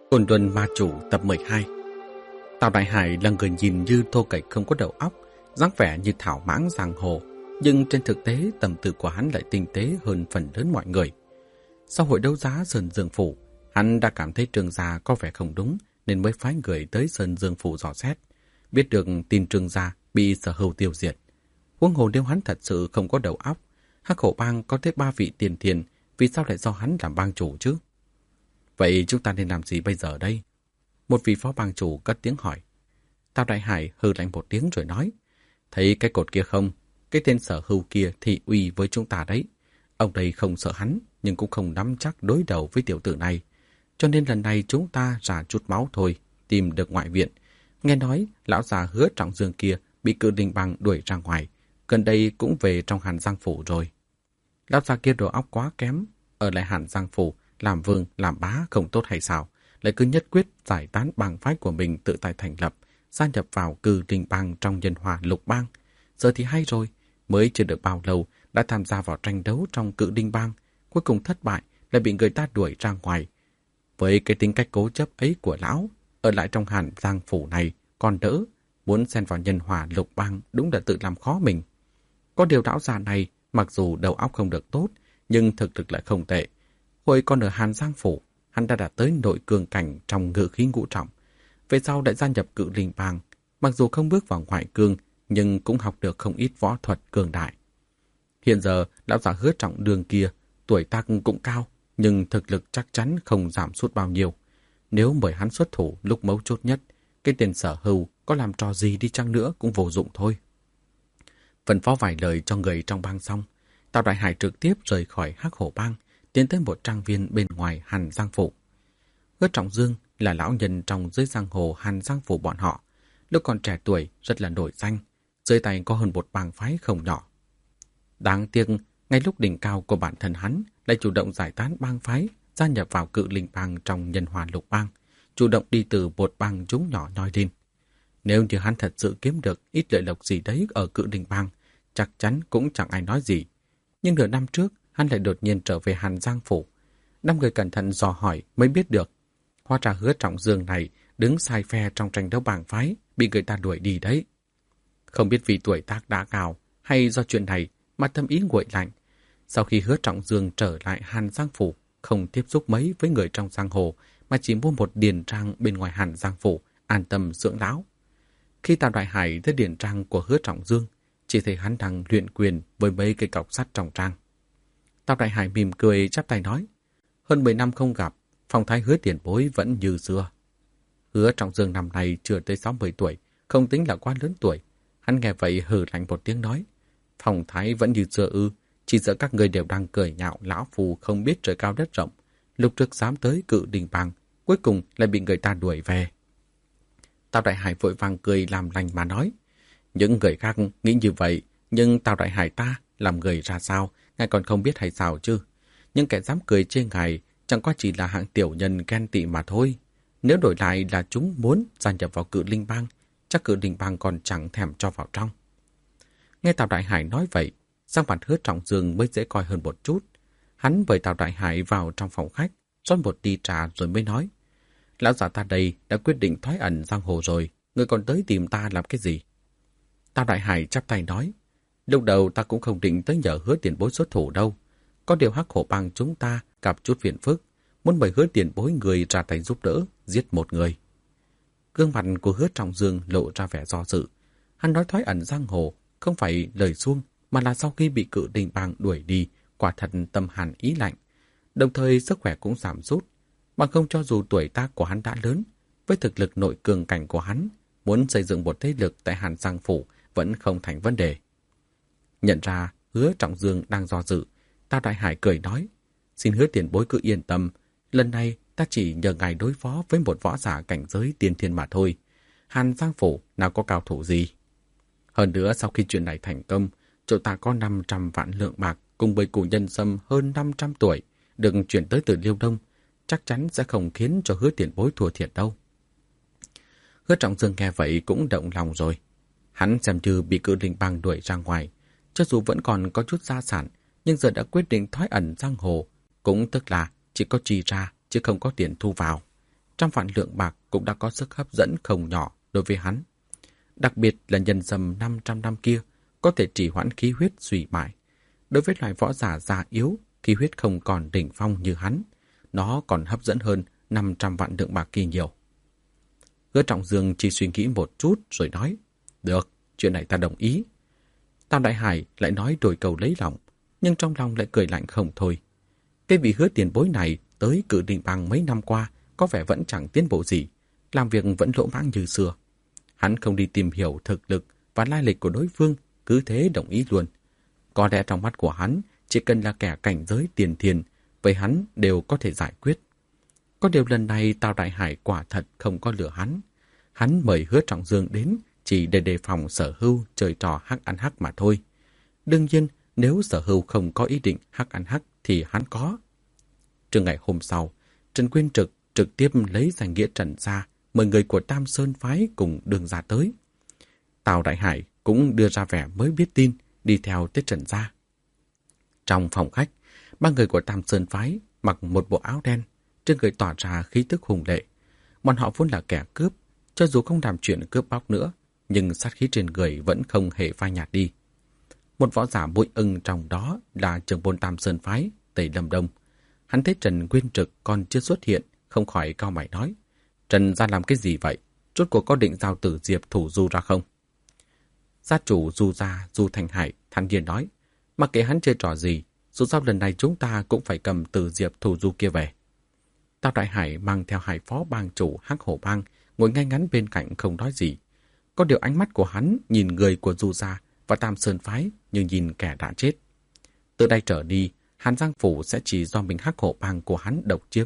Côn Luân Ma Chủ tập 12. Tào Đại Hải là người nhìn như thô kệch không có đầu óc, dáng vẻ như thảo mãng giang hồ, nhưng trên thực tế tâm tư của hắn lại tinh tế hơn phần lớn mọi người. Sau hội đấu giá Sơn Dương Phủ, hắn đã cảm thấy Trương gia có vẻ không đúng nên mới phái người tới Sơn Dương Phủ dò xét. Biết được tin Trương gia bị Sở Hưu tiêu diệt. Huống hồ nếu hắn thật sự không có đầu óc, Hắc Hổ Bang có tới 3 vị tiền thiền, vì sao lại do hắn làm bang chủ chứ? Vậy chúng ta nên làm gì bây giờ đây? Một vị phó bang chủ cất tiếng hỏi. Tào Đại Hải hừ lạnh một tiếng rồi nói, thấy cái cột kia không? Cái tên Sở Hưu kia thị uy với chúng ta đấy. Ông đây không sợ hắn, nhưng cũng không nắm chắc đối đầu với tiểu tử này. Cho nên lần này chúng ta ra chút máu thôi, tìm được ngoại viện. Nghe nói lão già Hứa Trọng Dương kia bị Cự Linh Bang đuổi ra ngoài, gần đây cũng về trong Hàn Giang Phủ rồi. Lão già kia đầu óc quá kém, ở lại Hàn Giang Phủ làm vương làm bá không tốt hay sao, lại cứ nhất quyết giải tán bang phái của mình tự tại thành lập, gia nhập vào Cự Linh Bang trong Nhân Hòa Lục Bang. Giờ thì hay rồi, mới chưa được bao lâu đã tham gia vào tranh đấu trong Cự Linh Bang, cuối cùng thất bại, lại bị người ta đuổi ra ngoài. Với cái tính cách cố chấp ấy của lão, ở lại trong Hàn Giang Phủ này còn đỡ, muốn xen vào Nhân Hòa Lục Bang đúng là tự làm khó mình. Có điều lão già này mặc dù đầu óc không được tốt, nhưng thực lực lại không tệ. Hồi còn ở Hàn Giang Phủ, hắn đã đạt tới nội cường cảnh trong ngự khí ngũ trọng. Về sau đã gia nhập Cự Linh Bang, mặc dù không bước vào ngoại cương, nhưng cũng học được không ít võ thuật cường đại. Hiện giờ, lão già Hứa Trọng Dương kia, tuổi tác cũng cao, nhưng thực lực chắc chắn không giảm sút bao nhiêu. Nếu mời hắn xuất thủ lúc mấu chốt nhất, cái tên Sở Hưu có làm trò gì đi chăng nữa cũng vô dụng thôi. Phân phó vài lời cho người trong bang xong, Tào Đại Hải trực tiếp rời khỏi Hắc Hổ Bang, tiến tới một trang viên bên ngoài Hàn Giang Phủ. Hứa Trọng Dương là lão nhân trong giới giang hồ Hàn Giang Phủ bọn họ, lúc còn trẻ tuổi rất là nổi danh, dưới tay có hơn một bang phái không nhỏ. Đáng tiếc, ngay lúc đỉnh cao của bản thân hắn lại chủ động giải tán bang phái, gia nhập vào Cự Linh Bang trong Nhân Hòa Lục Bang, chủ động đi từ một bang chúng nhỏ nhoi lên. Nếu như hắn thật sự kiếm được ít lợi lộc gì đấy ở Cự Linh Bang, chắc chắn cũng chẳng ai nói gì. Nhưng nửa năm trước, hắn lại đột nhiên trở về Hàn Giang Phủ. 5 người cẩn thận dò hỏi mới biết được. Hóa ra Hứa Trọng Dương này đứng sai phe trong tranh đấu bang phái, bị người ta đuổi đi đấy. Không biết vì tuổi tác đã cao hay do chuyện này mà tâm ý nguội lạnh. Sau khi Hứa Trọng Dương trở lại Hàn Giang Phủ, không tiếp xúc mấy với người trong giang hồ, mà chỉ mua một điền trang bên ngoài Hàn Giang Phủ, an tâm dưỡng lão. Khi Tào Đại Hải tới điền trang của Hứa Trọng Dương, chỉ thấy hắn đang luyện quyền với mấy cây cọc sắt trong trang. Tào Đại Hải mỉm cười chắp tay nói, hơn 10 năm không gặp, phong thái Hứa tiền bối vẫn như xưa. Hứa Trọng Dương năm nay chưa tới 60 tuổi, không tính là quá lớn tuổi. Hắn nghe vậy hừ lạnh một tiếng nói, phong thái vẫn như xưa ư, chỉ sợ các người đều đang cười nhạo lão phù không biết trời cao đất rộng. Lúc trước dám tới Cự Linh Bang, cuối cùng lại bị người ta đuổi về. Tào Đại Hải vội vàng cười làm lành mà nói, những người khác nghĩ như vậy, nhưng Tào Đại Hải ta làm người ra sao, ngài còn không biết hay sao chứ? Nhưng kẻ dám cười chê ngài chẳng qua chỉ là hạng tiểu nhân ghen tị mà thôi. Nếu đổi lại là chúng muốn gia nhập vào Cự Linh Bang, chắc Cự Linh Bang còn chẳng thèm cho vào trong. Nghe Tào Đại Hải nói vậy, sang mặt Hứa Trọng Dương mới dễ coi hơn một chút. Hắn mời Tào Đại Hải vào trong phòng khách, rót một ly trà rồi mới nói, lão già ta đây đã quyết định thoái ẩn giang hồ rồi, người còn tới tìm ta làm cái gì? Tào Đại Hải chắp tay nói, lúc đầu ta cũng không định tới nhờ Hứa tiền bối xuất thủ đâu. Có điều Hắc Hổ Bang chúng ta gặp chút phiền phức, muốn mời Hứa tiền bối người ra tay giúp đỡ, giết một người. Gương mặt của Hứa Trọng Dương lộ ra vẻ do dự. Hắn nói thoái ẩn giang hồ không phải lời suông, mà là sau khi bị Cự Linh Bang đuổi đi, quả thật tâm hàn ý lạnh. Đồng thời sức khỏe cũng giảm sút, bằng không cho dù tuổi tác của hắn đã lớn, với thực lực nội cường cảnh của hắn, muốn xây dựng một thế lực tại Hàn Giang Phủ vẫn không thành vấn đề. Nhận ra Hứa Trọng Dương đang do dự, Tào Đại Hải cười nói, xin Hứa tiền bối cứ yên tâm, lần này ta chỉ nhờ ngài đối phó với một võ giả cảnh giới tiên thiên mà thôi. Hàn Giang Phủ nào có cao thủ gì. Hơn nữa sau khi chuyện này thành công, chỗ ta có 500 vạn lượng bạc cùng với củ nhân sâm hơn 500 tuổi, được chuyển tới từ Liêu Đông, chắc chắn sẽ không khiến cho Hứa tiền bối thua thiệt đâu. Hứa Trọng Dương nghe vậy cũng động lòng rồi. Hắn xem như bị Cự Linh Bang đuổi ra ngoài, cho dù vẫn còn có chút gia sản, nhưng giờ đã quyết định thoái ẩn giang hồ, cũng tức là chỉ có chi ra chứ không có tiền thu vào. trăm vạn lượng bạc cũng đã có sức hấp dẫn không nhỏ đối với hắn. Đặc biệt là nhân sâm 500 năm kia có thể trì hoãn khí huyết suy bại. Đối với loài võ giả già yếu, khí huyết không còn đỉnh phong như hắn, nó còn hấp dẫn hơn 500 vạn lượng bạc kia nhiều. Hứa Trọng Dương chỉ suy nghĩ một chút rồi nói, được, chuyện này ta đồng ý. Tam Đại Hải lại nói đôi câu lấy lòng, nhưng trong lòng lại cười lạnh không thôi. Cái vị Hứa tiền bối này tới Cự Đình Bang mấy năm qua có vẻ vẫn chẳng tiến bộ gì, làm việc vẫn lỗ mãng như xưa. Hắn không đi tìm hiểu thực lực và lai lịch của đối phương, cứ thế đồng ý luôn. Có lẽ trong mắt của hắn, chỉ cần là kẻ cảnh giới tiền thiền, với hắn đều có thể giải quyết. Có điều lần này Tào Đại Hải quả thật không có lừa hắn. Hắn mời Hứa Trọng Dương đến chỉ để đề phòng Sở Hưu chơi trò hắc ăn hắc mà thôi. Đương nhiên, nếu Sở Hưu không có ý định hắc ăn hắc thì hắn có. Trưa ngày hôm sau, Trần Quyên trực tiếp lấy danh nghĩa Trần gia mời người của Tam Sơn phái cùng đường ra tới. Tào Đại Hải cũng đưa ra vẻ mới biết tin, đi theo tới Trần gia. Trong phòng khách, ba người của Tam Sơn phái mặc một bộ áo đen, trên người tỏa ra khí tức hùng lệ. Bọn họ vốn là kẻ cướp, cho dù không làm chuyện cướp bóc nữa, nhưng sát khí trên người vẫn không hề phai nhạt đi. Một võ giả bụi ưng trong đó là trưởng môn Tam Sơn phái, Tề Lâm Đông. Hắn thấy Trần Quyên Trực còn chưa xuất hiện, không khỏi cau mày nói, Trần gia làm cái gì vậy? Rốt cuộc có định giao Tử Diệp thủ Du ra không? Gia chủ Du gia Du Thành Hải thản nhiên nói, mặc kệ hắn chơi trò gì, dù sao lần này chúng ta cũng phải cầm Tử Diệp thủ Du kia về. Tào Đại Hải mang theo hai phó bang chủ Hắc Hổ Bang ngồi ngay ngắn bên cạnh không nói gì. Có điều ánh mắt của hắn nhìn người của Du gia và Tam Sơn phái như nhìn kẻ đã chết. Từ đây trở đi, Hàn Giang Phủ sẽ chỉ do mình Hắc Hổ Bang của hắn độc chiếm.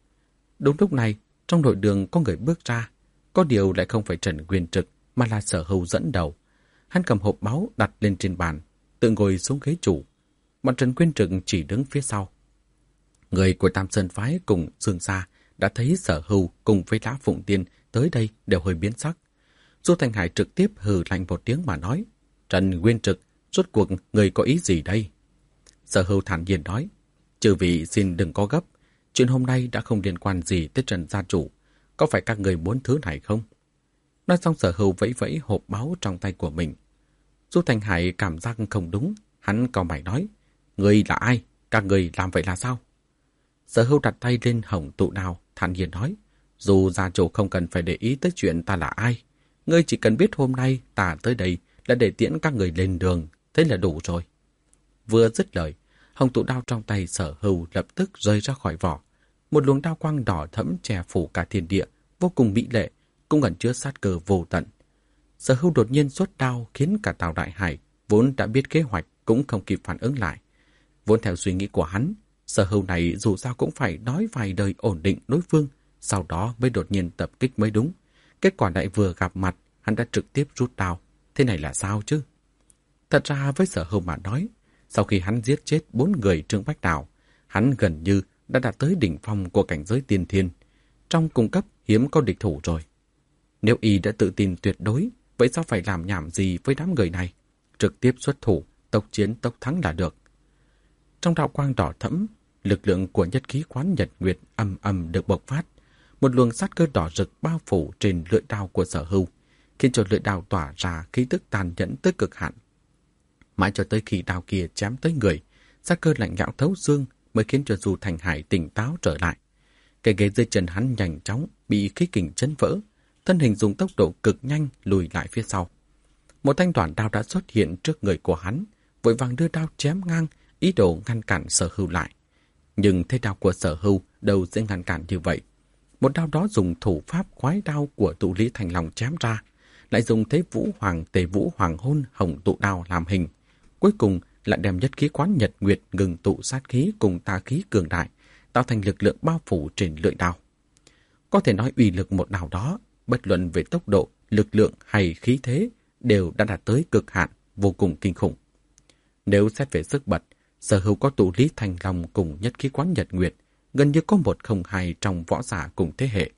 Đúng lúc này, trong nội đường có người bước ra, có điều lại không phải Trần Quyên Trực mà là Sở Hưu dẫn đầu. Hắn cầm hộp báu đặt lên trên bàn, tự ngồi xuống ghế chủ. Bọn Trần Quyên Trực chỉ đứng phía sau. Người của Tam Sơn phái cùng Dương gia đã thấy Sở Hưu cùng với Lã Phụng Tiên tới đây đều hơi biến sắc. Du Thành Hải trực tiếp hừ lạnh một tiếng mà nói, Trần Quyên Trực, rốt cuộc người có ý gì đây? Sở Hưu thản nhiên nói, chư vị xin đừng có gấp, chuyện hôm nay đã không liên quan gì tới Trần gia chủ, có phải các người muốn thứ này không? Nói xong Sở Hưu vẫy vẫy hộp báu trong tay của mình. Du Thành Hải cảm giác không đúng, hắn cau mày nói, người là ai? Các người làm vậy là sao? Sở Hưu đặt tay lên hồng tụ đao, thản nhiên nói, dù gia chủ không cần phải để ý tới chuyện ta là ai, ngươi chỉ cần biết hôm nay ta tới đây là để tiễn các người lên đường, thế là đủ rồi. Vừa dứt lời, hồng tụ đao trong tay Sở Hưu lập tức rơi ra khỏi vỏ. Một luồng đao quang đỏ thẫm che phủ cả thiên địa, vô cùng mỹ lệ, cũng ẩn chứa sát cơ vô tận. Sở Hưu đột nhiên xuất đao khiến cả Tào Đại Hải vốn đã biết kế hoạch cũng không kịp phản ứng lại. Vốn theo suy nghĩ của hắn, Sở Hưu này dù sao cũng phải nói vài lời ổn định đối phương, sau đó mới đột nhiên tập kích mới đúng. Kết quả lại vừa gặp mặt, hắn đã trực tiếp rút đao. Thế này là sao chứ? Thật ra với Sở Hưu mà nói, sau khi hắn giết chết 4 người Trương Bách Đào, hắn gần như đã đạt tới đỉnh phong của cảnh giới tiên thiên. Trong cung cấp hiếm có địch thủ rồi. Nếu y đã tự tin tuyệt đối, vậy sao phải làm nhảm gì với đám người này? Trực tiếp xuất thủ, tốc chiến tốc thắng là được. Trong đạo quang đỏ thẫm, lực lượng của nhất khí quán nhật nguyệt ầm ầm được bộc phát. Một luồng sát cơ đỏ rực bao phủ trên lưỡi đao của Sở Hưu, khiến cho lưỡi đao tỏa ra khí tức tàn nhẫn tới cực hạn. Mãi cho tới khi đao kia chém tới người, sát cơ lạnh lẽo thấu xương mới khiến cho Du Thành Hải tỉnh táo trở lại. Cái ghế dưới chân hắn nhanh chóng bị khí kình chấn vỡ, thân hình dùng tốc độ cực nhanh lùi lại phía sau. Một thanh đoạn đao đã xuất hiện trước người của hắn, vội vàng đưa đao chém ngang, ý đồ ngăn cản Sở Hưu lại. Nhưng thế đao của Sở Hưu đâu sẽ ngăn cản như vậy. Một đao đó dùng thủ pháp khoái đao của Tụ Lý Thành Long chém ra, lại dùng thế Vũ Hoàng Tề Vũ Hoàng Hôn hồng tụ đao làm hình. Cuối cùng lại đem nhất khí quán nhật nguyệt ngừng tụ sát khí cùng tà khí cường đại, tạo thành lực lượng bao phủ trên lưỡi đao. Có thể nói uy lực một đao đó, bất luận về tốc độ, lực lượng hay khí thế, đều đã đạt tới cực hạn, vô cùng kinh khủng. Nếu xét về sức bật, Sở Hưu có Tụ Lý Thành Long cùng nhất khí quán nhật nguyệt, gần như có 1-0-2 trong võ giả cùng thế hệ.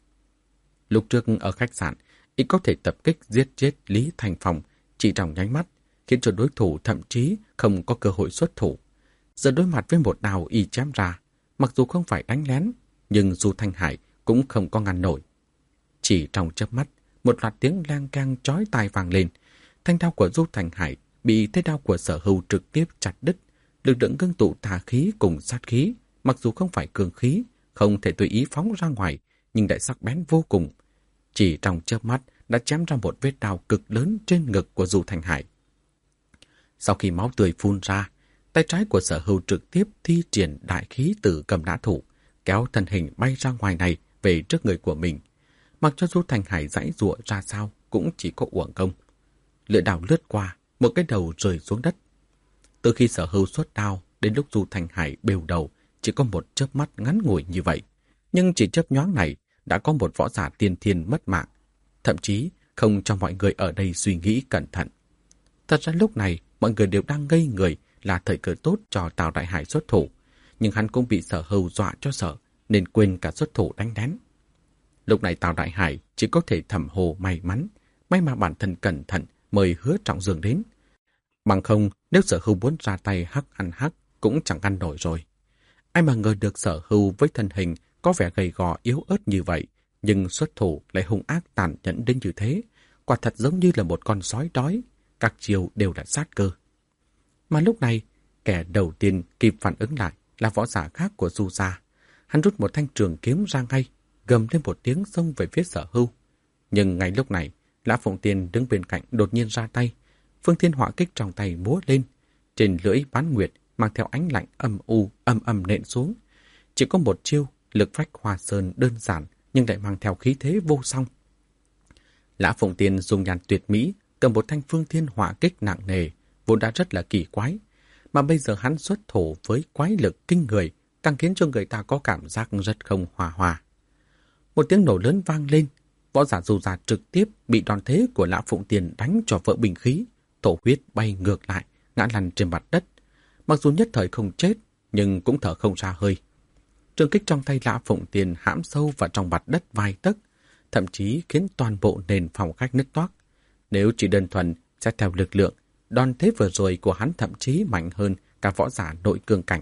Lúc trước ở khách sạn, y có thể tập kích giết chết Lý Thành Phong chỉ trong nháy mắt, khiến cho đối thủ thậm chí không có cơ hội xuất thủ. Giờ đối mặt với một đao y chém ra, mặc dù không phải đánh lén, nhưng Du Thanh Hải cũng không có ngăn nổi, Chỉ trong chớp mắt, một loạt tiếng lang cang chói tai vang lên. Thanh đao của Du Thành Hải bị thế đao của Sở Hưu trực tiếp chặt đứt. Lực lượng ngưng tụ tà khí cùng sát khí, mặc dù không phải cường khí, không thể tùy ý phóng ra ngoài, nhưng lại sắc bén vô cùng. Chỉ trong chớp mắt đã chém ra một vết đao cực lớn trên ngực của Du Thành Hải. Sau khi máu tươi phun ra, tay trái của Sở Hưu trực tiếp thi triển đại khí từ cầm nã thủ, kéo thân hình bay ra ngoài này về trước người của mình. Mặc cho Du Thành Hải giãy giụa ra sao cũng chỉ có uổng công. Lưỡi đao lướt qua, một cái đầu rơi xuống đất. Từ khi Sở Hưu xuất đao đến lúc Du Thành Hải bêu đầu chỉ có một chớp mắt ngắn ngủi như vậy. Nhưng chỉ chớp nhoáng này đã có một võ giả tiên thiên mất mạng. Thậm chí không cho mọi người ở đây suy nghĩ cẩn thận. Thật ra lúc này mọi người đều đang ngây người, là thời cơ tốt cho Tào Đại Hải xuất thủ. Nhưng hắn cũng bị Sở Hưu dọa cho sợ, nên quên cả xuất thủ đánh đén. Lúc này Tào Đại Hải chỉ có thể thầm hồ may mắn, may mà bản thân cẩn thận mời Hứa Trọng Dương đến. Bằng không, nếu Sở Hưu muốn ra tay hắc ăn hắc cũng chẳng ăn nổi rồi. Ai mà ngờ được Sở Hưu với thân hình có vẻ gầy gò yếu ớt như vậy, nhưng xuất thủ lại hung ác tàn nhẫn đến như thế, quả thật giống như là một con sói đói, các chiều đều là sát cơ. Mà lúc này, kẻ đầu tiên kịp phản ứng lại là võ giả khác của Du gia. Hắn rút một thanh trường kiếm ra ngay, gầm lên một tiếng xông về phía Sở Hưu. Nhưng ngay lúc này, Lã Phụng Tiên đứng bên cạnh đột nhiên ra tay. Phương Thiên Hỏa Kích trong tay múa lên, trên lưỡi bán nguyệt mang theo ánh lạnh âm ầm nện xuống. Chỉ có một chiêu, lực phách hoa sơn đơn giản nhưng lại mang theo khí thế vô song. Lã Phụng Tiên dùng nhàn tuyệt mỹ cầm một thanh Phương Thiên Hỏa Kích nặng nề, vốn đã rất là kỳ quái, mà bây giờ hắn xuất thủ với quái lực kinh người, càng khiến cho người ta có cảm giác rất không hòa hòa. Một tiếng nổ lớn vang lên, võ giả Du gia trực tiếp bị đòn thế của Lã Phụng Tiên đánh cho vỡ bình khí, thổ huyết bay ngược lại, ngã lăn trên mặt đất. Mặc dù nhất thời không chết, nhưng cũng thở không ra hơi. Trường kích trong tay Lã Phụng Tiên hãm sâu vào trong mặt đất vài tấc, thậm chí khiến toàn bộ nền phòng khách nứt toác. Nếu chỉ đơn thuần xét theo lực lượng, đòn thế vừa rồi của hắn thậm chí mạnh hơn cả võ giả nội cương cảnh.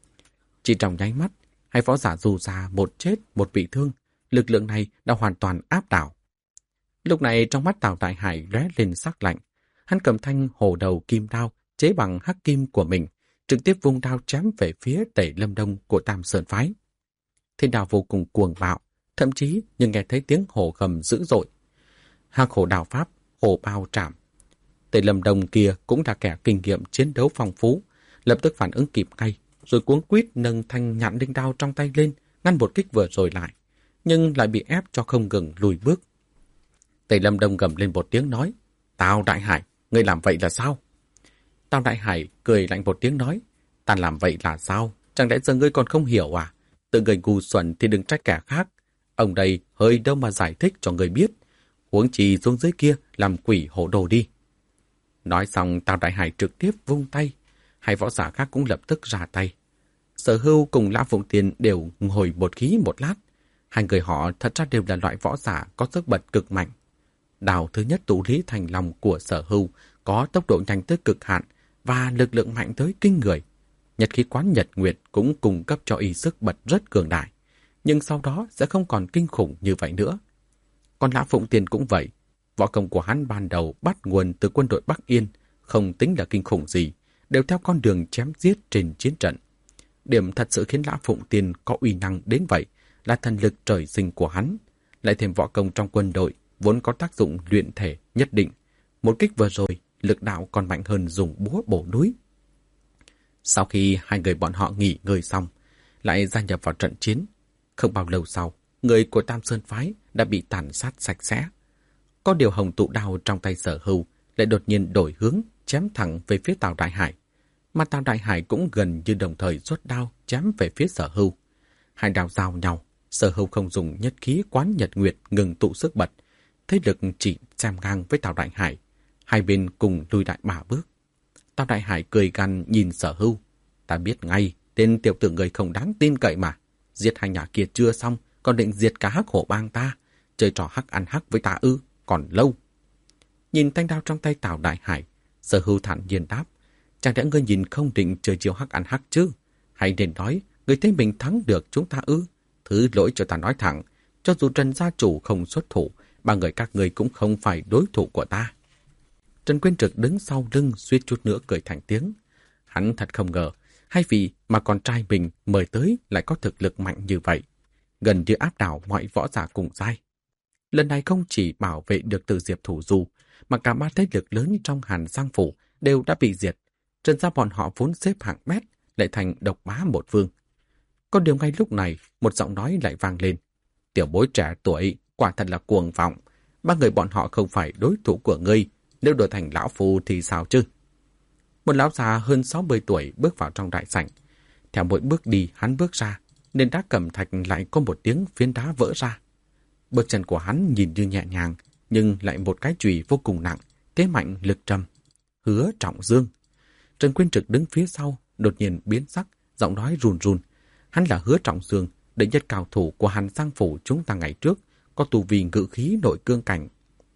Chỉ trong nháy mắt, hai võ giả Du gia một chết một bị thương, lực lượng này đã hoàn toàn áp đảo. Lúc này trong mắt Tào Đại Hải lóe lên sắc lạnh, hắn cầm thanh hổ đầu kim đao chế bằng hắc kim của mình, trực tiếp vung đao chém về phía Tẩy Lâm Đông của Tam Sơn phái. Thiên đao vô cùng cuồng bạo, thậm chí nhưng nghe thấy tiếng hổ gầm dữ dội. Hắc hổ đao pháp, hổ bao trảm. Tẩy Lâm Đông kia cũng là kẻ kinh nghiệm chiến đấu phong phú, lập tức phản ứng kịp ngay, rồi cuống quýt nâng thanh nhạn đinh đao trong tay lên, ngăn một kích vừa rồi lại, nhưng lại bị ép cho không ngừng lùi bước. Tẩy Lâm Đông gầm lên một tiếng nói, Tào Đại Hải, ngươi làm vậy là sao? Tào Đại Hải cười lạnh một tiếng nói, ta làm vậy là sao? Chẳng lẽ giờ ngươi còn không hiểu à? Tự người ngu xuẩn thì đừng trách kẻ khác. Ông đây hơi đâu mà giải thích cho người biết. Huống chi xuống dưới kia làm quỷ hổ đồ đi. Nói xong Tào Đại Hải trực tiếp vung tay. Hai võ giả khác cũng lập tức ra tay. Sở Hưu cùng Lã Phụng Tiên đều ngồi một khí một lát. Hai người họ thật ra đều là loại võ giả có sức bật cực mạnh. Đào thứ nhất tụ lý thành lòng của Sở Hưu có tốc độ nhanh tới cực hạn và lực lượng mạnh tới kinh người. Nhật khí quán Nhật Nguyệt cũng cung cấp cho y sức bật rất cường đại, nhưng sau đó sẽ không còn kinh khủng như vậy nữa. Còn Lã Phụng Tiên cũng vậy, võ công của hắn ban đầu bắt nguồn từ quân đội Bắc Yên, không tính là kinh khủng gì, đều theo con đường chém giết trên chiến trận. Điểm thật sự khiến Lã Phụng Tiên có uy năng đến vậy là thần lực trời sinh của hắn, lại thêm võ công trong quân đội vốn có tác dụng luyện thể nhất định. Một kích vừa rồi, lực đạo còn mạnh hơn dùng búa bổ núi. Sau khi hai người bọn họ nghỉ ngơi xong, lại gia nhập vào trận chiến. Không bao lâu sau, người của Tam Sơn phái đã bị tàn sát sạch sẽ. Có điều hồng tụ đao trong tay Sở Hưu lại đột nhiên đổi hướng, chém thẳng về phía Tào Đại Hải. Mà Tào Đại Hải cũng gần như đồng thời xuất đao chém về phía Sở Hưu. Hai đao giao nhau, Sở Hưu không dùng nhất khí quán Nhật Nguyệt ngừng tụ sức bật, thế lực chỉ xem ngang với Tào Đại Hải. Hai bên cùng lùi lại 3 bước. Tào Đại Hải cười gằn nhìn Sở Hưu. Ta biết ngay, tên tiểu tử người không đáng tin cậy mà. Giết hai nhà kia chưa xong, còn định diệt cả Hắc Hổ bang ta. Chơi trò hắc ăn hắc với ta ư, còn lâu. Nhìn thanh đao trong tay Tào Đại Hải, Sở Hưu thản nhiên đáp. Chẳng lẽ ngươi nhìn không định chơi chiều hắc ăn hắc chứ? Hay nên nói, ngươi thấy mình thắng được chúng ta ư? Thứ lỗi cho ta nói thẳng, cho dù Trần gia chủ không xuất thủ, ba người các ngươi cũng không phải đối thủ của ta. Trần Quyên Trực đứng sau lưng suýt chút nữa cười thành tiếng. Hắn thật không ngờ, hay vì mà con trai mình mời tới lại có thực lực mạnh như vậy, gần như áp đảo mọi võ giả cùng giai. Lần này không chỉ bảo vệ được Từ Diệp Thủ Du, mà cả ba thế lực lớn trong Hàn Giang Phủ đều đã bị diệt. Trần gia bọn họ vốn xếp hạng bét lại thành độc bá một phương. Có điều ngay lúc này, một giọng nói lại vang lên. Tiểu bối trẻ tuổi, quả thật là cuồng vọng. Ba người bọn họ không phải đối thủ của ngươi, nếu đổi thành lão phu thì sao chứ? Một lão già hơn 60 tuổi bước vào trong đại sảnh. Theo mỗi bước đi hắn bước ra, nên đá cẩm thạch lại có một tiếng phiến đá vỡ ra. Bước chân của hắn nhìn như nhẹ nhàng, nhưng lại một cái chùy vô cùng nặng, thế mạnh lực trầm. Hứa Trọng Dương. Trần Quyên Trực đứng phía sau, đột nhiên biến sắc, giọng nói run run. Hắn là Hứa Trọng Dương, đệ nhất cao thủ của Hàn Giang Phủ chúng ta ngày trước, có tu vi ngự khí nội cương cảnh.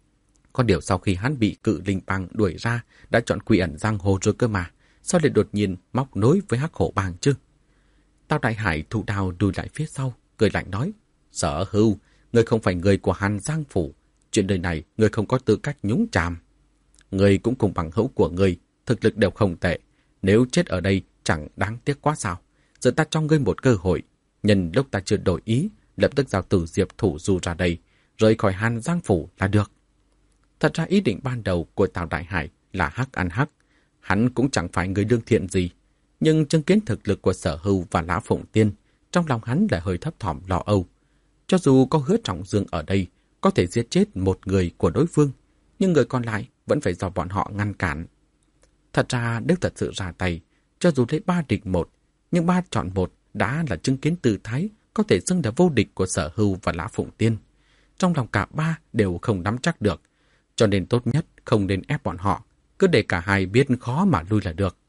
Có điều sau khi hắn bị Cự Linh Bang đuổi ra, đã chọn quy ẩn giang hồ rồi cơ mà, sao lại đột nhiên móc nối với Hắc Hổ Bang chứ? Tào Đại Hải thụ đao đùi lại phía sau, cười lạnh nói, Sở Hưu, ngươi không phải người của Hàn Giang Phủ, chuyện đời này ngươi không có tư cách nhúng chàm. Ngươi cũng cùng bằng hữu của ngươi, thực lực đều không tệ, nếu chết ở đây chẳng đáng tiếc quá sao. Giờ ta cho ngươi một cơ hội, nhân lúc ta chưa đổi ý, lập tức giao Từ Diệp Thủ Du ra đây, rời khỏi Hàn Giang Phủ là được. Thật ra ý định ban đầu của Tào Đại Hải là hắc ăn hắc, hắn cũng chẳng phải người lương thiện gì, nhưng chứng kiến thực lực của Sở Hưu và Lã Phụng Tiên, trong lòng hắn lại hơi thấp thỏm lo âu. Cho dù có Hứa Trọng Dương ở đây, có thể giết chết một người của đối phương, nhưng người còn lại vẫn phải do bọn họ ngăn cản. Thật ra nếu thật sự ra tay, cho dù lấy 3 địch 1, nhưng 3 chọn 1 đã là chứng kiến tư thái có thể xưng là vô địch của Sở Hưu và Lã Phụng Tiên. Trong lòng cả ba đều không nắm chắc được, cho nên tốt nhất không nên ép bọn họ, cứ để cả hai biết khó mà lui là được.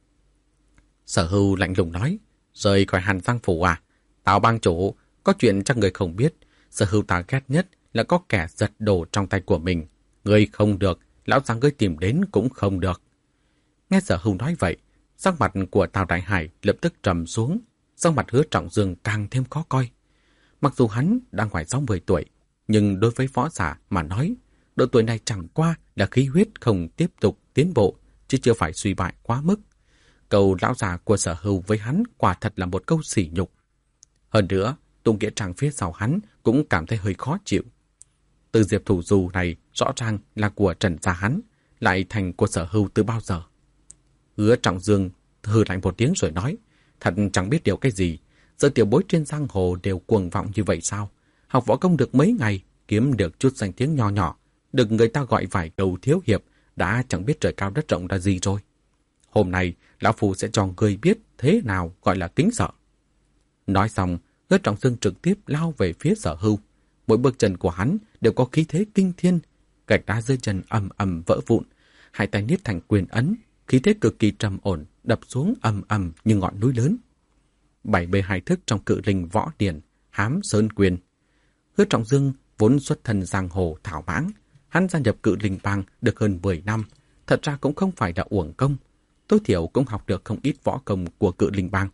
Sở Hưu lạnh lùng nói, rời khỏi Hàn Giang Phủ à? Tào bang chủ, có chuyện chắc người không biết, Sở Hưu ta ghét nhất là có kẻ giật đồ trong tay của mình. Ngươi không được, lão già ngươi tìm đến cũng không được. Nghe Sở Hưu nói vậy, sắc mặt của Tào Đại Hải lập tức trầm xuống, sắc mặt Hứa Trọng Dương càng thêm khó coi. Mặc dù hắn đang ngoài 60 tuổi, nhưng đối với võ giả mà nói, độ tuổi này chẳng qua là khí huyết không tiếp tục tiến bộ, chứ chưa phải suy bại quá mức. Câu lão già của Sở Hưu với hắn quả thật là một câu sỉ nhục. Hơn nữa, Tùng Nghĩa Trang phía sau hắn cũng cảm thấy hơi khó chịu. Từ Diệp Thủ Du này rõ ràng là của Trần gia hắn, lại thành của Sở Hưu từ bao giờ? Hứa Trọng Dương hừ lạnh một tiếng rồi nói, thật chẳng biết điều cái gì, giờ tiểu bối trên giang hồ đều cuồng vọng như vậy sao? Học võ công được mấy ngày, kiếm được chút danh tiếng nho nhỏ, được người ta gọi vài câu thiếu hiệp, đã chẳng biết trời cao đất rộng là gì rồi. Hôm nay, lão phu sẽ cho ngươi biết thế nào gọi là kính sợ. Nói xong, Hứa Trọng Dương trực tiếp lao về phía Sở Hưu. Mỗi bước chân của hắn đều có khí thế kinh thiên, gạch đá dưới chân ầm ầm vỡ vụn, hai tay niết thành quyền ấn, khí thế cực kỳ trầm ổn, đập xuống ầm ầm như ngọn núi lớn. 72 thức trong Cự Linh Võ Điển, Hám Sơn Quyền. Hứa Trọng Dương vốn xuất thân giang hồ thảo mãng, hắn gia nhập Cự Linh Bang được hơn 10 năm, thật ra cũng không phải là uổng công, tối thiểu cũng học được không ít võ công của Cự Linh Bang.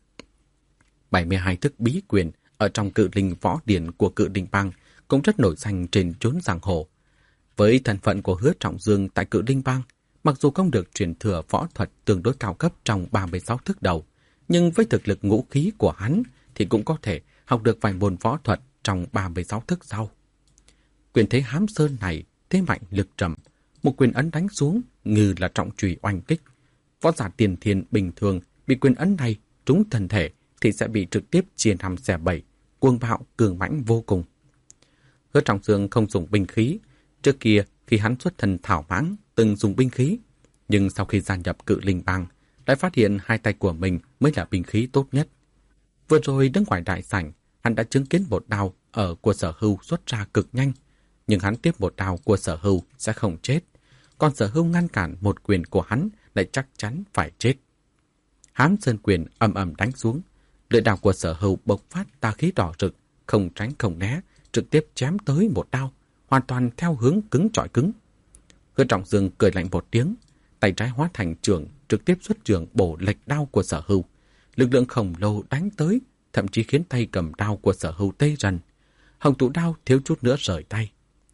72 thức bí quyền ở trong Cự Linh Võ Điển của Cự Linh Bang cũng rất nổi danh trên chốn giang hồ. Với thân phận của Hứa Trọng Dương tại Cự Linh Bang, mặc dù không được truyền thừa võ thuật tương đối cao cấp trong 36 thức đầu, nhưng với thực lực ngũ khí của hắn thì cũng có thể học được vài môn võ thuật trong 36 thức sau. Quyền thế Hám Sơn này thế mạnh lực trầm, một quyền ấn đánh xuống như là trọng chùy oanh kích. Võ giả tiền thiên bình thường bị quyền ấn này trúng thân thể thì sẽ bị trực tiếp chia 5 xẻ 7, cuồng bạo cường mãnh vô cùng. Hứa Trọng Dương không dùng binh khí. Trước kia khi hắn xuất thân thảo mãng từng dùng binh khí, nhưng sau khi gia nhập Cự Linh Bang lại phát hiện hai tay của mình mới là binh khí tốt nhất. Vừa rồi đứng ngoài đại sảnh, hắn đã chứng kiến một đao ở của Sở Hưu xuất ra cực nhanh, nhưng hắn tiếp một đao của Sở Hưu sẽ không chết, còn Sở Hưu ngăn cản một quyền của hắn lại chắc chắn phải chết. Hám Sơn Quyền ầm ầm đánh xuống, lưỡi đao của Sở Hưu bộc phát tà khí đỏ rực, không tránh không né, trực tiếp chém tới một đao, hoàn toàn theo hướng cứng chọi cứng. Hứa Trọng Dương cười lạnh một tiếng, tay trái hóa thành trường, trực tiếp xuất trường bổ lệch đao của Sở Hưu. Lực lượng khổng lồ đánh tới, thậm chí khiến tay cầm đao của Sở Hưu tê dần. Hồng tụ đao thiếu chút nữa rời tay.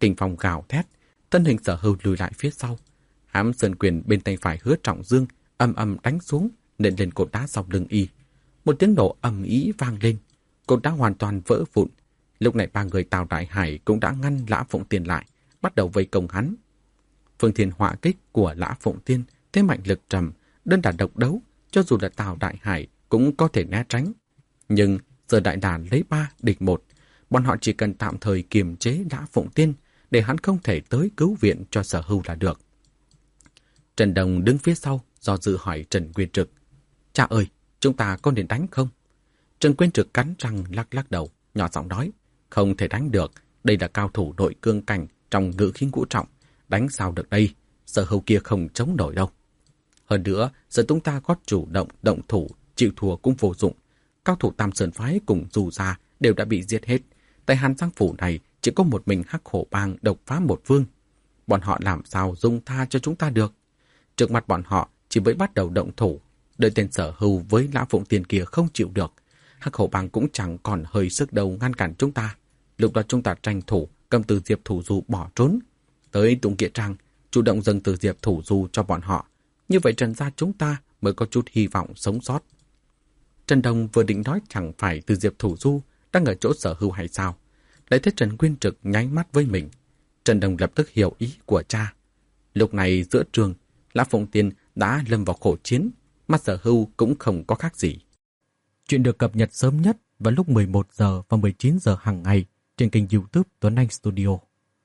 Kình phong gào thét, thân hình Sở Hưu lùi lại phía sau. Hám sơn quyền bên tay phải Hứa Trọng Dương âm âm đánh xuống, nện lên cột đá sau lưng y. Một tiếng nổ ầm ĩ vang lên, cột đá hoàn toàn vỡ vụn. Lúc này ba người Tào Đại Hải cũng đã ngăn Lã Phụng Tiên lại, bắt đầu vây công hắn. Phương thiên hỏa kích của Lã Phụng Tiên thế mạnh lực trầm, đơn đả độc đấu, cho dù là Tào Đại Hải cũng có thể né tránh. Nhưng giờ đại đà lấy 3 địch 1, bọn họ chỉ cần tạm thời kiềm chế Lã Phụng Tiên để hắn không thể tới cứu viện cho Sở Hưu là được. Trần Đồng đứng phía sau, do dự hỏi Trần Quyên Trực: Cha ơi, chúng ta có nên đánh không? Trần Quyên Trực cắn răng lắc lắc đầu, nhỏ giọng nói: Không thể đánh được, đây là cao thủ đội cương cảnh trong ngự khí ngũ trọng, đánh sao được đây, Sở Hưu kia không chống nổi đâu. Hơn nữa, giờ chúng ta có chủ động thủ, chịu thua cũng vô dụng. Cao thủ Tam Sơn Phái cùng Du Gia đều đã bị giết hết. Tại Hàn Giang Phủ này chỉ có một mình Hắc Hổ Bang độc phá một vương. Bọn họ làm sao dung tha cho chúng ta được? Trước mặt bọn họ chỉ mới bắt đầu động thủ, đợi tên Sở Hưu với Lã Phụng Tiên kia không chịu được, Hắc Hổ Bang cũng chẳng còn hơi sức đầu ngăn cản chúng ta. Lúc đó chúng ta tranh thủ cầm Từ Diệp Thủ Du bỏ trốn, tới Tùng Nghĩa Trang chủ động dâng Từ Diệp Thủ Du cho bọn họ. Như vậy Trần gia chúng ta mới có chút hy vọng sống sót. Trần Đồng vừa định nói chẳng phải Từ Diệp Thủ Du đang ở chỗ Sở Hưu hay sao, lại thấy Trần Quyên Trực nháy mắt với mình. Trần Đồng lập tức hiểu ý của cha. Lúc này giữa trường, Lã Phụng Tiên đã lâm vào khổ chiến, mà Sở Hưu cũng không có khác gì. Chuyện được cập nhật sớm nhất vào lúc 11 giờ và 19 giờ hàng ngày trên kênh YouTube Tuấn Anh Studio.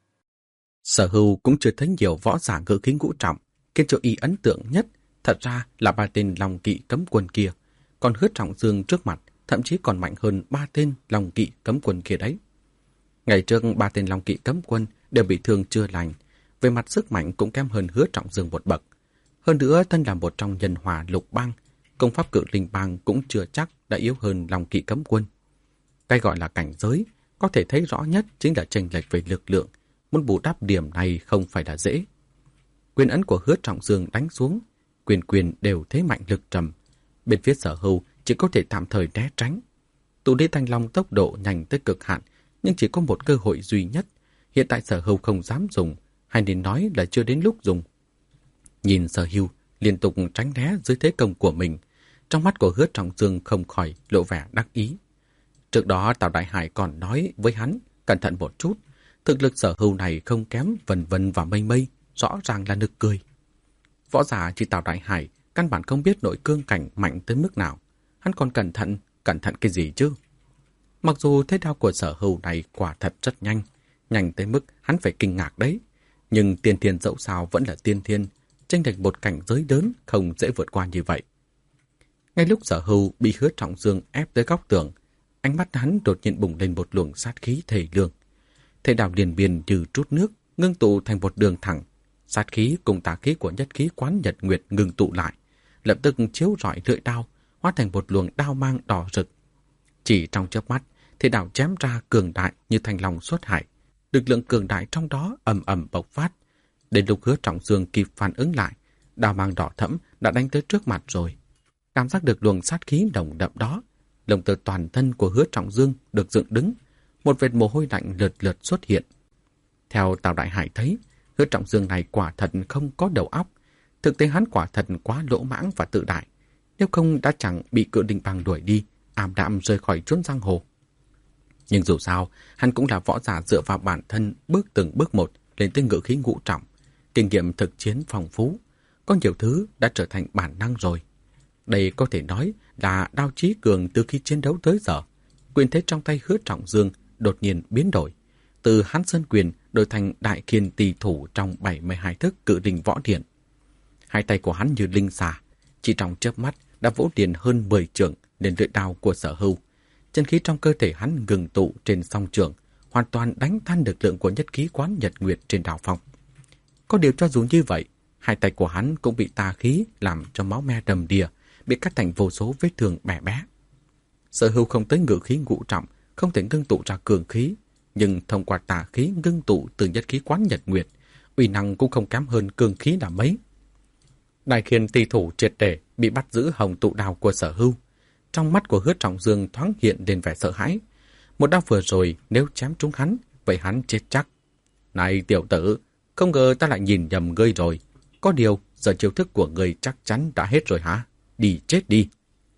Sở Hưu cũng chưa thấy nhiều võ giả ngự khí ngũ trọng, khiến cho y ấn tượng nhất thật ra là 3 tên Long Kỵ cấm quân kia, còn Hứa Trọng Dương trước mặt thậm chí còn mạnh hơn 3 tên Long Kỵ cấm quân kia đấy. Ngày trước 3 tên Long Kỵ cấm quân đều bị thương chưa lành, về mặt sức mạnh cũng kém hơn Hứa Trọng Dương một bậc. Hơn nữa, thân là một trong nhân hòa lục bang, công pháp cự linh bang cũng chưa chắc đã yếu hơn Long Kỵ cấm quân. Cái gọi là cảnh giới, có thể thấy rõ nhất chính là chênh lệch về lực lượng, muốn bù đắp điểm này không phải là dễ. Quyền ấn của Hứa Trọng Dương đánh xuống, quyền đều thế mạnh lực trầm. Bên phía Sở Hưu chỉ có thể tạm thời né tránh. Tụ Đế Thanh Long tốc độ nhanh tới cực hạn, nhưng chỉ có một cơ hội duy nhất. Hiện tại Sở Hưu không dám dùng, hay nên nói là chưa đến lúc dùng. Nhìn Sở Hưu liên tục tránh né dưới thế công của mình, trong mắt của Hứa Trọng Dương không khỏi lộ vẻ đắc ý. Trước đó Tào Đại Hải còn nói với hắn cẩn thận một chút, thực lực Sở Hưu này không kém Vân Vân và Mây Mây, rõ ràng là nực cười. Võ giả chỉ Tào Đại Hải căn bản không biết nội cương cảnh mạnh tới mức nào, hắn còn cẩn thận cái gì chứ? Mặc dù thế đao của Sở Hưu này quả thật rất nhanh tới mức hắn phải kinh ngạc đấy, nhưng tiên thiên dẫu sao vẫn là tiên thiên, chênh lệch một cảnh giới lớn không dễ vượt qua như vậy. Ngay lúc Sở Hưu bị Hứa Trọng Dương ép tới góc tường, ánh mắt hắn đột nhiên bùng lên một luồng sát khí thề lương. Thế đao liền biên như trút nước, ngưng tụ thành một đường thẳng. Sát khí cùng tà khí của nhất khí quán nhật nguyệt ngưng tụ lại, lập tức chiếu rọi lưỡi đao, hóa thành một luồng đao mang đỏ rực. Chỉ trong chớp mắt, thế đao chém ra cường đại như thanh long xuất hải. Lực lượng cường đại trong đó ầm ầm bộc phát. Đến lúc Hứa Trọng Dương kịp phản ứng lại, đao mang đỏ thẫm đã đánh tới trước mặt rồi. Cảm giác được luồng sát khí nồng đậm đó, lồng tơ toàn thân của Hứa Trọng Dương được dựng đứng, một vệt mồ hôi lạnh lượt lượt xuất hiện. Theo Tào Đại Hải thấy, Hứa Trọng Dương này quả thật không có đầu óc. Thực tế hắn quả thật quá lỗ mãng và tự đại, nếu không đã chẳng bị cự linh bang đuổi đi, ảm đạm rời khỏi chốn giang hồ. Nhưng dù sao, hắn cũng là võ giả dựa vào bản thân bước từng bước một lên tới ngự khí ngũ trọng, kinh nghiệm thực chiến phong phú, có nhiều thứ đã trở thành bản năng rồi. Đây có thể nói là đao chí cường từ khi chiến đấu tới giờ. Quyền thế trong tay Hứa Trọng Dương đột nhiên biến đổi, từ Hán Sơn Quyền đổi thành Đại Kiên Tỳ Thủ trong 72 thức cự linh võ điện. Hai tay của hắn như linh xà, chỉ trong chớp mắt đã vỗ liền hơn 10 chưởng lên lưỡi đao của Sở Hưu. Chân khí trong cơ thể hắn ngừng tụ trên song chưởng, hoàn toàn đánh tan lực lượng của nhất khí quán nhật nguyệt trên đao phong. Có điều cho dù như vậy, hai tay của hắn cũng bị tà khí làm cho máu me đầm đìa, bị cắt thành vô số vết thương bẻ bé. Sở Hưu không tới ngự khí ngũ trọng, không thể ngưng tụ ra cường khí, nhưng thông qua tà khí ngưng tụ từ nhất khí quán nhật nguyệt, uy năng cũng không kém hơn cường khí là mấy. Đại Kiên Tỳ Thủ triệt để bị bắt giữ hồng tụ đao của Sở Hưu. Trong mắt của Hứa Trọng Dương thoáng hiện lên vẻ sợ hãi. Một đao vừa rồi nếu chém trúng hắn, vậy hắn chết chắc. Này tiểu tử, không ngờ ta lại nhìn nhầm ngươi rồi. Có điều, giờ chiêu thức của ngươi chắc chắn đã hết rồi hả? Đi chết đi.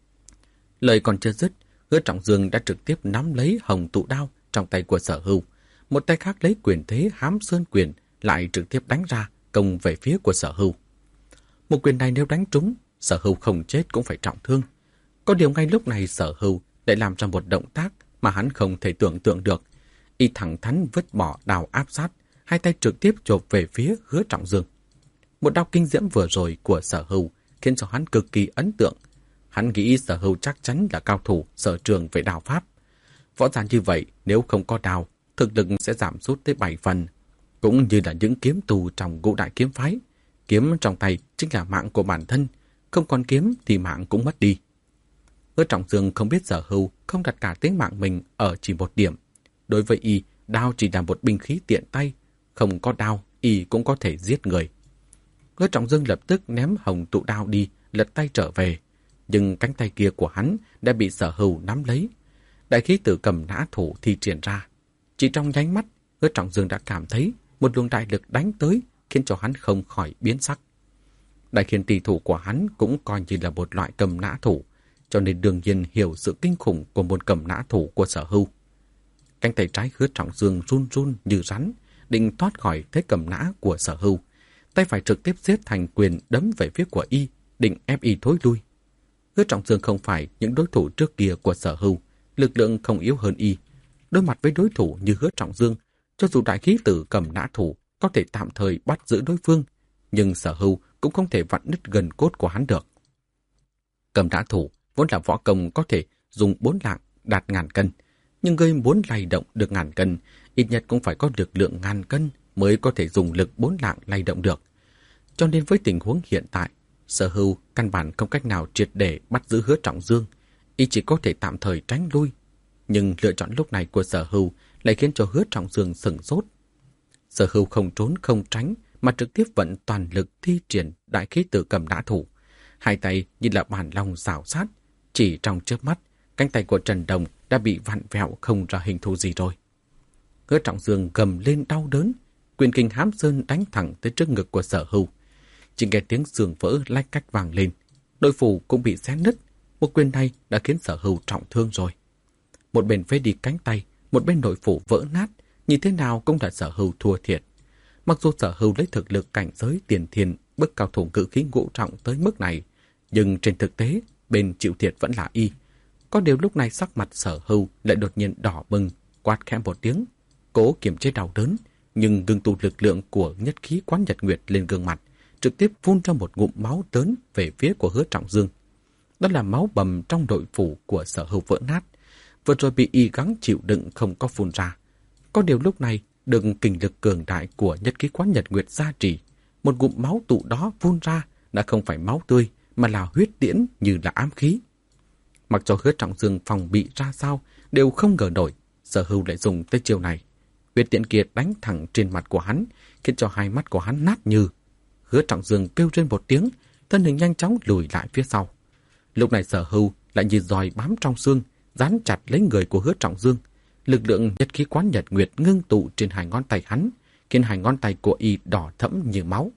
Lời còn chưa dứt, Hứa Trọng Dương đã trực tiếp nắm lấy hồng tụ đao trong tay của Sở Hưu. Một tay khác lấy quyền thế Hám Sơn quyền lại trực tiếp đánh ra, công về phía của Sở Hưu. Một quyền này nếu đánh trúng, Sở Hưu không chết cũng phải trọng thương. Có điều ngay lúc này Sở Hưu lại làm ra một động tác mà hắn không thể tưởng tượng được. Y thẳng thắn vứt bỏ đao áp sát, hai tay trực tiếp chộp về phía Hứa Trọng Dương. Một đao kinh diễm vừa rồi của Sở Hưu khiến cho hắn cực kỳ ấn tượng. Hắn nghĩ Sở Hưu chắc chắn là cao thủ sở trường về đao pháp. Võ giả như vậy nếu không có đao, thực lực sẽ giảm sút tới 7 phần. Cũng như là những kiếm tù trong Ngũ Đại kiếm phái. Kiếm trong tay chính là mạng của bản thân, không còn kiếm thì mạng cũng mất đi. Hứa Trọng Dương không biết Sở Hưu không đặt cả tính mạng mình ở chỉ một điểm. Đối với y, đao chỉ là một binh khí tiện tay, không có đao, y cũng có thể giết người. Hứa Trọng Dương lập tức ném hồng tụ đao đi, lật tay trở về. Nhưng cánh tay kia của hắn đã bị Sở Hưu nắm lấy. Đại khí tử cầm nã thủ thi triển ra. Chỉ trong nháy mắt, Hứa Trọng Dương đã cảm thấy một luồng đại lực đánh tới, khiến cho hắn không khỏi biến sắc. Đại khiên tỷ thủ của hắn cũng coi như là một loại cầm nã thủ, cho nên đương nhiên hiểu sự kinh khủng của một cầm nã thủ của Sở Hưu. Cánh tay trái Hứa Trọng Dương run run như rắn, định thoát khỏi thế cầm nã của Sở Hưu. Tay phải trực tiếp giết thành quyền đấm về phía của y, định ép y thối lui. Hứa Trọng Dương không phải những đối thủ trước kia của Sở Hưu, lực lượng không yếu hơn y. Đối mặt với đối thủ như Hứa Trọng Dương, cho dù đại khí tử cầm nã thủ có thể tạm thời bắt giữ đối phương, nhưng Sở Hưu cũng không thể vặn nứt gần cốt của hắn được. Cầm nã thủ vốn là võ công có thể dùng 4 lạng đạt 1000 cân, nhưng ngươi muốn lay động được 1000 cân, ít nhất cũng phải có lực lượng 1000 cân mới có thể dùng lực 4 lạng lay động được. Cho nên với tình huống hiện tại, Sở Hưu căn bản không cách nào triệt để bắt giữ Hứa Trọng Dương, y chỉ có thể tạm thời tránh lui. Nhưng lựa chọn lúc này của Sở Hưu lại khiến cho Hứa Trọng Dương sửng sốt. Sở Hưu không trốn không tránh mà trực tiếp vận toàn lực thi triển đại khí tử cầm nã thủ. Hai tay như là bàn long rào sát, chỉ trong chớp mắt, cánh tay của Trần Đồng đã bị vặn vẹo không ra hình thù gì rồi. Hứa Trọng Dương gầm lên đau đớn, quyền kình Hám Sơn đánh thẳng tới trước ngực của Sở Hưu. Chỉ nghe tiếng xương vỡ lách cách vang lên, đôi phủ cũng bị xé nứt. Một quyền này đã khiến Sở Hưu trọng thương rồi. Một bên phế đi cánh tay, một bên nội phủ vỡ nát, nhìn thế nào cũng là Sở Hưu thua thiệt. Mặc dù Sở Hưu lấy thực lực cảnh giới tiền thiên bức cao thủ ngự khí ngũ trọng tới mức này, nhưng trên thực tế bên chịu thiệt vẫn là y. Có điều lúc này sắc mặt Sở Hưu lại đột nhiên đỏ bừng, quát khẽ một tiếng, cố kiềm chế đau đớn, nhưng ngưng tụ lực lượng của nhất khí Quán Nhật Nguyệt lên gương mặt, trực tiếp phun ra một ngụm máu lớn về phía của Hứa Trọng Dương. Đó là máu bầm trong nội phủ của Sở Hưu vỡ nát, vừa rồi bị y gắng chịu đựng không có phun ra. Có điều lúc này được kình lực cường đại của nhất khí Quán Nhật Nguyệt gia trì, một ngụm máu tụ đó phun ra đã không phải máu tươi mà là huyết tiễn như là ám khí. Mặc cho Hứa Trọng Dương phòng bị ra sao đều không ngờ nổi, Sở Hưu lại dùng tới chiêu này. Huyết tiễn kia đánh thẳng trên mặt của hắn, khiến cho hai mắt của hắn nát như. Hứa Trọng Dương kêu trên một tiếng, thân hình nhanh chóng lùi lại phía sau. Lúc này Sở Hưu lại như giòi bám trong xương, dán chặt lấy người của Hứa Trọng Dương. Lực lượng nhất khí Quán Nhật Nguyệt ngưng tụ trên hai ngón tay hắn, khiến hai ngón tay của y đỏ thẫm như máu.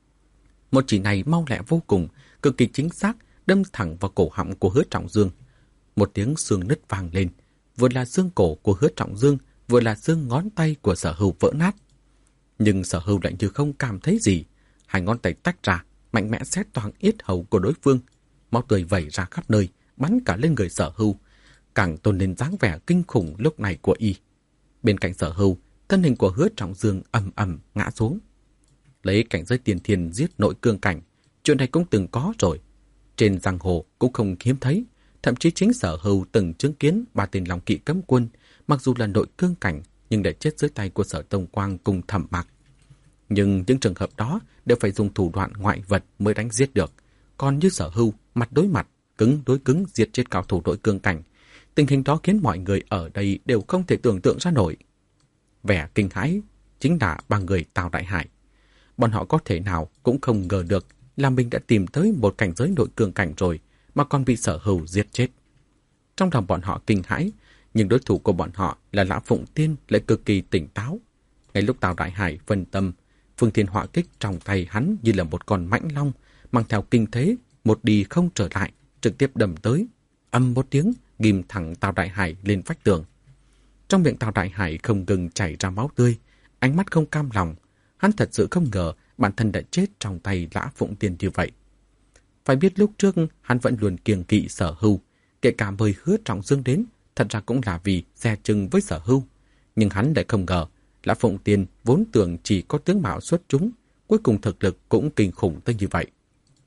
Một chỉ này mau lẹ vô cùng, cực kỳ chính xác, đâm thẳng vào cổ họng của Hứa Trọng Dương. Một tiếng xương nứt vang lên, vừa là xương cổ của Hứa Trọng Dương, vừa là xương ngón tay của Sở Hưu vỡ nát. Nhưng Sở Hưu lại như không cảm thấy gì, hai ngón tay tách ra, mạnh mẽ xé toang yết hầu của đối phương. Máu tươi vẩy ra khắp nơi, bắn cả lên người Sở Hưu, càng tôn lên dáng vẻ kinh khủng lúc này của y. Bên cạnh Sở Hưu, thân hình của Hứa Trọng Dương ầm ầm ngã xuống. Lấy cảnh giới tiền thiên giết nội cương cảnh, chuyện này cũng từng có rồi. Trên giang hồ cũng không hiếm thấy, thậm chí chính Sở Hưu từng chứng kiến 3 tên Long Kỵ cấm quân, mặc dù là nội cương cảnh nhưng đã chết dưới tay của Sở Tông Quang cùng Thẩm Mặc. Nhưng những trường hợp đó đều phải dùng thủ đoạn ngoại vật mới đánh giết được. Còn như Sở Hưu, mặt đối mặt, cứng đối cứng diệt chết cao thủ nội cương cảnh, tình hình đó khiến mọi người ở đây đều không thể tưởng tượng ra nổi. Vẻ kinh hãi chính là 3 người Tào Đại Hải. Bọn họ có thể nào cũng không ngờ được là mình đã tìm tới một cảnh giới nội cương cảnh rồi mà còn bị Sở Hưu giết chết. Trong lòng bọn họ kinh hãi, nhưng đối thủ của bọn họ là Lã Phụng Tiên lại cực kỳ tỉnh táo. Ngay lúc Tào Đại Hải phân tâm, phương thiên họa kích trong tay hắn như là một con mãnh long, mang theo kinh thế, một đi không trở lại, trực tiếp đâm tới. Âm một tiếng, ghim thẳng Tào Đại Hải lên vách tường. Trong miệng Tào Đại Hải không ngừng chảy ra máu tươi, ánh mắt không cam lòng. Hắn thật sự không ngờ bản thân đã chết trong tay Lã Phụng Tiên như vậy. Phải biết lúc trước hắn vẫn luôn kiêng kỵ Sở Hưu, kể cả mời Hứa Trọng Dương đến, thật ra cũng là vì dè chừng với Sở Hưu. Nhưng hắn lại không ngờ, Lã Phụng Tiên vốn tưởng chỉ có tướng mạo xuất chúng, cuối cùng thực lực cũng kinh khủng tới như vậy.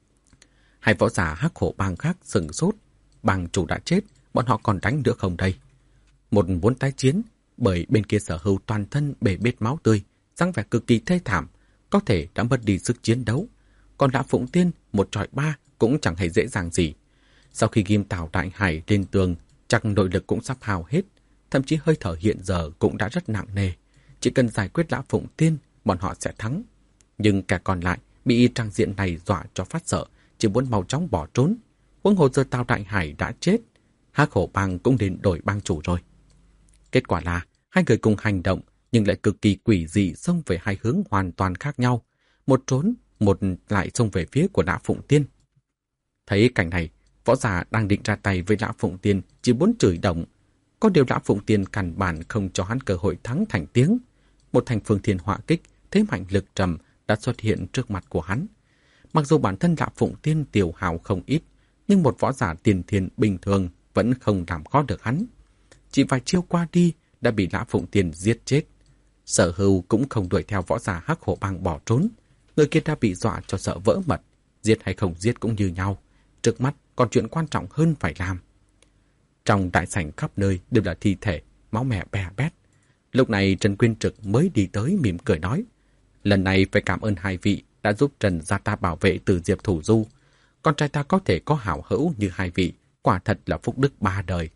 Hai võ giả Hắc Hổ bang khác sừng sốt, bang chủ đã chết, bọn họ còn đánh nữa không đây? Một muốn tái chiến, bởi bên kia Sở Hưu toàn thân bể bết máu tươi, dáng vẻ cực kỳ thê thảm, có thể đã mất đi sức chiến đấu. Còn Lã Phụng Tiên một trọi ba cũng chẳng hề dễ dàng gì. Sau khi ghim Tào Đại Hải lên tường, chắc nội lực cũng sắp hao hết, thậm chí hơi thở hiện giờ cũng đã rất nặng nề. Chỉ cần giải quyết Lã Phụng Tiên, bọn họ sẽ thắng. Nhưng kẻ còn lại bị trang diện này dọa cho phát sợ, chỉ muốn mau chóng bỏ trốn. Huống hồ giờ Tào Đại Hải đã chết, Hắc Hổ bang cũng đến đổi bang chủ rồi. Kết quả là hai người cùng hành động, nhưng lại cực kỳ quỷ dị, xông về hai hướng hoàn toàn khác nhau. Một trốn, một lại xông về phía của Lã Phụng Tiên. Thấy cảnh này, võ giả đang định ra tay với Lã Phụng Tiên chỉ muốn chửi động. Có điều Lã Phụng Tiên căn bản không cho hắn cơ hội thắng thành tiếng. Một thành phương thiên họa kích, thế mạnh lực trầm đã xuất hiện trước mặt của hắn. Mặc dù bản thân Lã Phụng Tiên tiểu hào không ít, nhưng một võ giả tiền thiên bình thường vẫn không làm khó được hắn. Chỉ vài chiêu qua đi đã bị Lã Phụng Tiên giết chết. Sở Hưu cũng không đuổi theo võ giả Hắc Hổ bang bỏ trốn. Người kia đã bị dọa cho sợ vỡ mật. Giết hay không giết cũng như nhau. Trước mắt còn chuyện quan trọng hơn phải làm. Trong đại sảnh khắp nơi đều là thi thể, máu me bè bét. Lúc này Trần Quyên Trực mới đi tới mỉm cười nói: lần này phải cảm ơn hai vị đã giúp Trần gia ta bảo vệ từ Diệp Thủ Du. Con trai ta có thể có hảo hữu như hai vị, quả thật là phúc đức ba đời.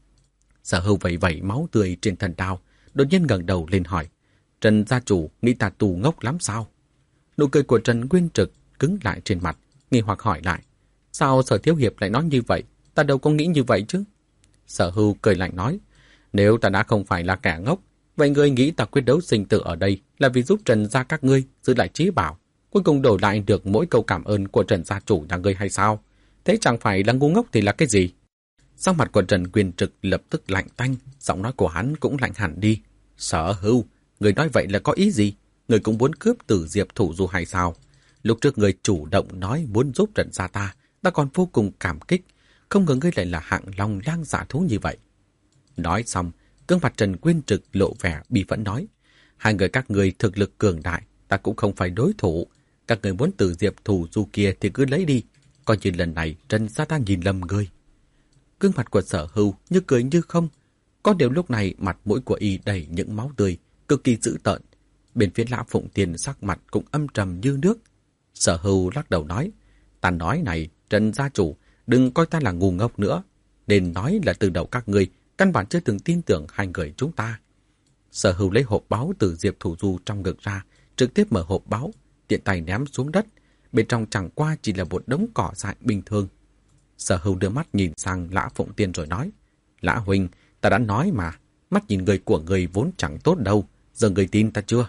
Sở Hưu vẩy vẩy máu tươi trên thần đao, đột nhiên ngẩng đầu lên hỏi: Trần gia chủ nghĩ ta tù ngốc lắm sao? Nụ cười của Trần Quyên Trực cứng lại trên mặt, nghi hoặc hỏi lại: sao Sở thiếu hiệp lại nói như vậy? Ta đâu có nghĩ như vậy chứ. Sở Hưu cười lạnh nói: nếu ta đã không phải là kẻ ngốc, vậy ngươi nghĩ ta quyết đấu sinh tử ở đây là vì giúp Trần gia các ngươi giữ lại trí bảo, cuối cùng đổi lại được mỗi câu cảm ơn của Trần gia chủ nhà ngươi hay sao? Thế chẳng phải là ngu ngốc thì là cái gì? Sắc mặt của Trần Quyên Trực lập tức lạnh tanh, giọng nói của hắn cũng lạnh hẳn đi. Sở Hưu, người nói vậy là có ý gì? Người cũng muốn cướp Tử Diệp Thủ Du hay sao? Lúc trước người chủ động nói muốn giúp Trần gia ta còn vô cùng cảm kích, không ngờ ngươi lại là hạng long lang dạ thú như vậy. Nói xong, gương mặt Trần Quyên Trực lộ vẻ bi phẫn nói: hai người các ngươi thực lực cường đại, ta cũng không phải đối thủ. Các người muốn Tử Diệp Thủ Du kia thì cứ lấy đi, coi như lần này Trần gia ta nhìn lầm ngươi. Gương mặt của Sở Hưu như cười như không, có điều lúc này mặt mũi của y đầy những máu tươi, cực kỳ dữ tợn. Bên phía Lã Phụng Tiên sắc mặt cũng âm trầm như nước. Sở Hưu lắc đầu nói: ta nói này, Trần gia chủ, đừng coi ta là ngu ngốc nữa. Nên nói là từ đầu các ngươi căn bản chưa từng tin tưởng hai người chúng ta. Sở Hưu lấy hộp báu từ Diệp Thủ Du trong ngực ra, trực tiếp mở hộp báu, tiện tay ném xuống đất. Bên trong chẳng qua chỉ là một đống cỏ dại bình thường. Sở Hưu đưa mắt nhìn sang Lã Phụng Tiên rồi nói: Lã huynh, ta đã nói mà, mắt nhìn người của người vốn chẳng tốt đâu, giờ người tin ta chưa?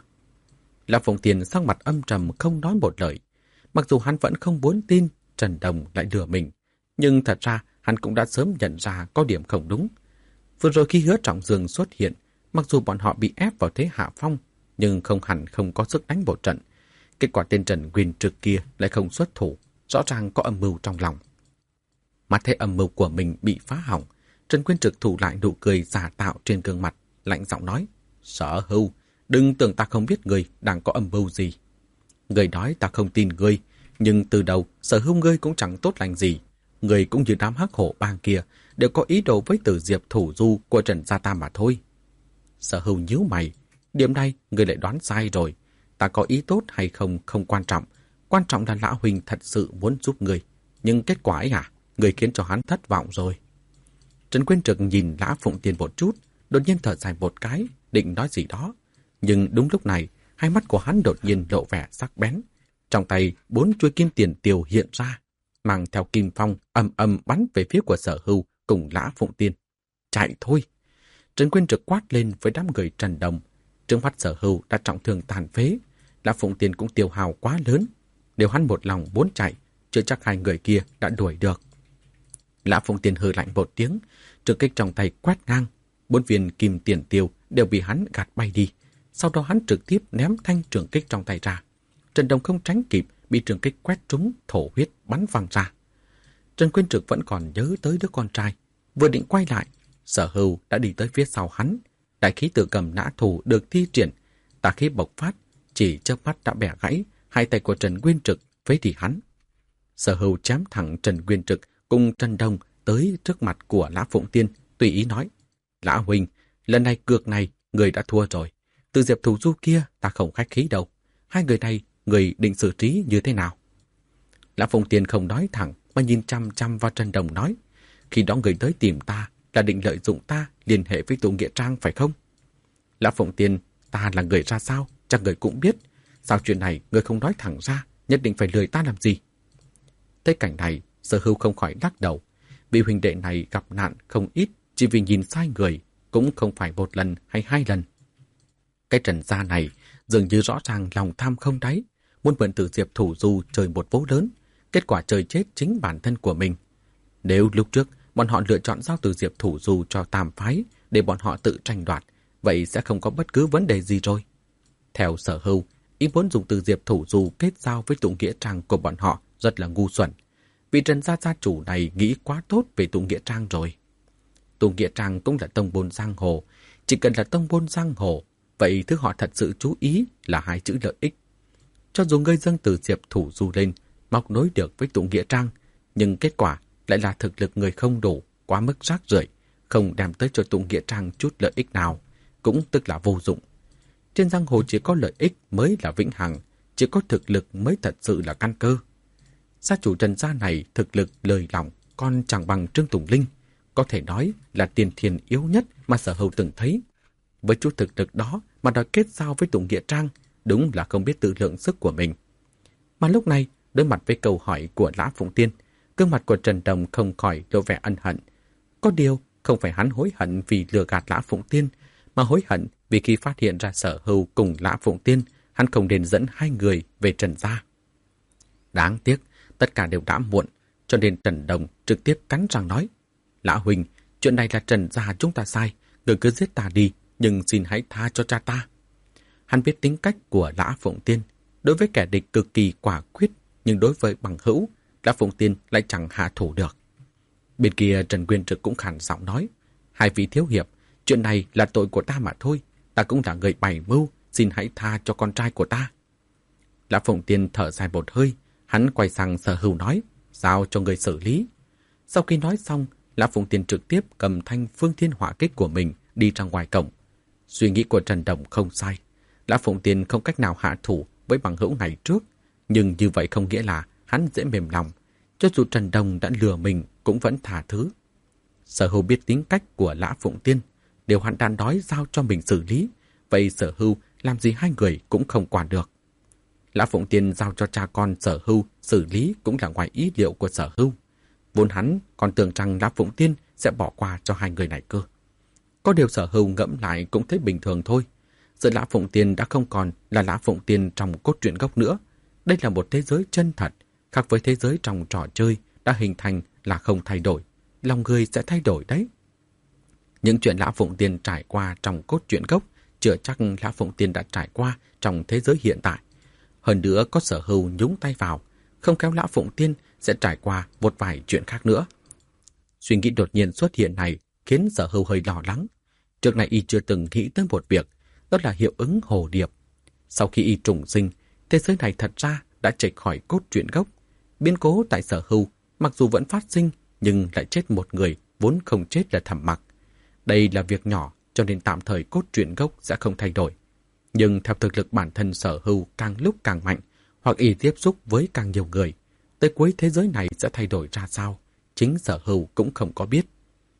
Lã Phụng Tiên sắc mặt âm trầm không nói một lời. Mặc dù hắn vẫn không muốn tin Trần Đồng lại lừa mình, nhưng thật ra hắn cũng đã sớm nhận ra có điểm không đúng. Vừa rồi khi Hứa Trọng Dương xuất hiện, mặc dù bọn họ bị ép vào thế hạ phong, nhưng không hẳn không có sức đánh một trận. Kết quả tên Trần Quyên Trực kia lại không xuất thủ, rõ ràng có âm mưu trong lòng. Mắt thấy âm mưu của mình bị phá hỏng, Trần Quyên Trực thủ lại nụ cười giả tạo trên gương mặt, lạnh giọng nói: Sở Hưu, đừng tưởng ta không biết người đang có âm mưu gì. Người nói ta không tin ngươi, nhưng từ đầu Sở Hưu ngươi cũng chẳng tốt lành gì. Người cũng như đám Hắc Hổ bang kia đều có ý đồ với Tử Diệp Thủ Du của Trần gia ta mà thôi. Sở Hưu nhíu mày, điểm này người lại đoán sai rồi. Ta có ý tốt hay không không quan trọng, quan trọng là Lã huynh thật sự muốn giúp người. Nhưng kết quả ấy người khiến cho hắn thất vọng rồi. Trần Quyên Trực nhìn Lã Phụng Tiên một chút, đột nhiên thở dài một cái, định nói gì đó. Nhưng đúng lúc này, hai mắt của hắn đột nhiên lộ vẻ sắc bén. Trong tay 4 chuôi kim tiền tiêu hiện ra, mang theo kim phong ầm ầm bắn về phía của Sở Hưu cùng Lã Phụng Tiên. Chạy thôi! Trần Quyên Trực quát lên với đám người Trần Đồng. Trước mắt Sở Hưu đã trọng thương tàn phế, Lã Phụng Tiên cũng tiêu hao quá lớn. Nếu hắn một lòng muốn chạy, chưa chắc hai người kia đã đuổi được. Lã Phụng Tiên hừ lạnh một tiếng, trường kích trong tay quét ngang, 4 viên kim tiền tiêu đều bị hắn gạt bay đi. Sau đó hắn trực tiếp ném thanh trường kích trong tay ra. Trần Đồng không tránh kịp, bị trường kích quét trúng, thổ huyết bắn văng ra. Trần Quyên Trực vẫn còn nhớ tới đứa con trai, vừa định quay lại, Sở Hưu đã đi tới phía sau hắn. Đại khí tử cầm nã thủ được thi triển, tà khí bộc phát, chỉ chớp mắt đã bẻ gãy hai tay của Trần Quyên Trực phế đi hắn. Sở Hưu chém thẳng Trần Quyên Trực cùng Trần Đông tới trước mặt của Lã Phụng Tiên, tùy ý nói: Lã huynh, lần này cược này người đã thua rồi. Từ Diệp Thủ Du kia ta không khách khí đâu. Hai người này người định xử trí như thế nào? Lã Phụng Tiên không nói thẳng mà nhìn chăm chăm vào Trần Đồng nói: Khi đó người tới tìm ta là định lợi dụng ta liên hệ với tụ nghĩa trang phải không? Lã Phụng Tiên, ta là người ra sao chắc người cũng biết. Sao chuyện này người không nói thẳng ra, nhất định phải lừa ta làm gì? Thấy cảnh này, Sở Hưu không khỏi lắc đầu. Vị huynh đệ này gặp nạn không ít chỉ vì nhìn sai người, cũng không phải một lần hay 2 lần. Cái Trần gia này dường như rõ ràng lòng tham không đáy, muốn mượn từ Diệp Thủ Du chơi một vố lớn, kết quả chơi chết chính bản thân của mình. Nếu lúc trước bọn họ lựa chọn giao từ Diệp Thủ Du cho Tam phái để bọn họ tự tranh đoạt, vậy sẽ không có bất cứ vấn đề gì rồi. Theo Sở Hưu, ý muốn dùng từ Diệp Thủ Du kết giao với tụ nghĩa trang của bọn họ rất là ngu xuẩn. Vì Trần gia gia chủ này nghĩ quá tốt về tụ nghĩa trang rồi. Tụ nghĩa trang cũng là tông môn giang hồ, chỉ cần là tông môn giang hồ, vậy thứ họ thật sự chú ý là 2 chữ lợi ích. Cho dù người dâng từ Diệp Thủ Du lên, móc nối được với tụ nghĩa trang, nhưng kết quả lại là thực lực người không đủ, quá mức rác rưởi, không đem tới cho tụ nghĩa trang chút lợi ích nào, cũng tức là vô dụng. Trên giang hồ chỉ có lợi ích mới là vĩnh hằng, chỉ có thực lực mới thật sự là căn cơ. Gia chủ Trần gia này thực lực lời lòng còn chẳng bằng Trương Tùng Linh, có thể nói là tiền thiên yếu nhất mà Sở Hưu từng thấy. Với chút thực lực đó mà đòi kết giao với tụ nghĩa trang, đúng là không biết tự lượng sức của mình. Mà lúc này, đối mặt với câu hỏi của Lã Phụng Tiên, gương mặt của Trần Đồng không khỏi lộ vẻ ân hận. Có điều, không phải hắn hối hận vì lừa gạt Lã Phụng Tiên, mà hối hận vì khi phát hiện ra Sở Hưu cùng Lã Phụng Tiên, hắn không nên dẫn 2 người về Trần gia. Đáng tiếc, tất cả đều đã muộn, cho nên Trần Đồng trực tiếp cắn răng nói: Lã huynh, chuyện này là Trần gia chúng ta sai, người cứ giết ta đi, nhưng xin hãy tha cho cha ta. Hắn biết tính cách của Lã Phụng Tiên, đối với kẻ địch cực kỳ quả quyết, nhưng đối với bằng hữu, Lã Phụng Tiên lại chẳng hạ thủ được. Bên kia Trần Quyên Trực cũng khàn giọng nói: 2 vị thiếu hiệp, chuyện này là tội của ta mà thôi, ta cũng là người bày mưu, xin hãy tha cho con trai của ta. Lã Phụng Tiên thở dài một hơi, hắn quay sang Sở Hưu nói: giao cho người xử lý. Sau khi nói xong, Lã Phụng Tiên trực tiếp cầm thanh phương thiên hỏa kích của mình đi ra ngoài cổng. Suy nghĩ của Trần Đồng không sai, Lã Phụng Tiên không cách nào hạ thủ với bằng hữu này trước, nhưng như vậy không nghĩa là hắn dễ mềm lòng. Cho dù Trần Đồng đã lừa mình cũng vẫn tha thứ. Sở Hưu biết tính cách của Lã Phụng Tiên, đều hắn đã nói giao cho mình xử lý, vậy Sở Hưu làm gì 2 người cũng không quản được. Lã Phụng Tiên giao cho cha con Sở Hưu xử lý cũng là ngoài ý liệu của Sở Hưu. Vốn hắn còn tưởng rằng Lã Phụng Tiên sẽ bỏ qua cho 2 người này cơ. Có điều Sở Hưu ngẫm lại cũng thấy bình thường thôi. Giờ Lã Phụng Tiên đã không còn là Lã Phụng Tiên trong cốt truyện gốc nữa. Đây là một thế giới chân thật, khác với thế giới trong trò chơi đã hình thành là không thay đổi. Lòng người sẽ thay đổi đấy. Những chuyện Lã Phụng Tiên trải qua trong cốt truyện gốc chưa chắc Lã Phụng Tiên đã trải qua trong thế giới hiện tại. Hơn nữa có Sở Hưu nhúng tay vào, không khéo Lã Phụng Tiên sẽ trải qua một vài chuyện khác nữa. Suy nghĩ đột nhiên xuất hiện này khiến Sở Hưu hơi lo lắng. Trước này y chưa từng nghĩ tới một việc, đó là hiệu ứng hồ điệp. Sau khi y trùng sinh, thế giới này thật ra đã chệch khỏi cốt truyện gốc. Biến cố tại Sở Hưu mặc dù vẫn phát sinh, nhưng lại chết một người vốn không chết là Thẩm Mặc. Đây là việc nhỏ, cho nên tạm thời cốt truyện gốc sẽ không thay đổi. Nhưng theo thực lực bản thân Sở Hưu càng lúc càng mạnh, hoặc y tiếp xúc với càng nhiều người, tới cuối thế giới này sẽ thay đổi ra sao, chính Sở Hưu cũng không có biết.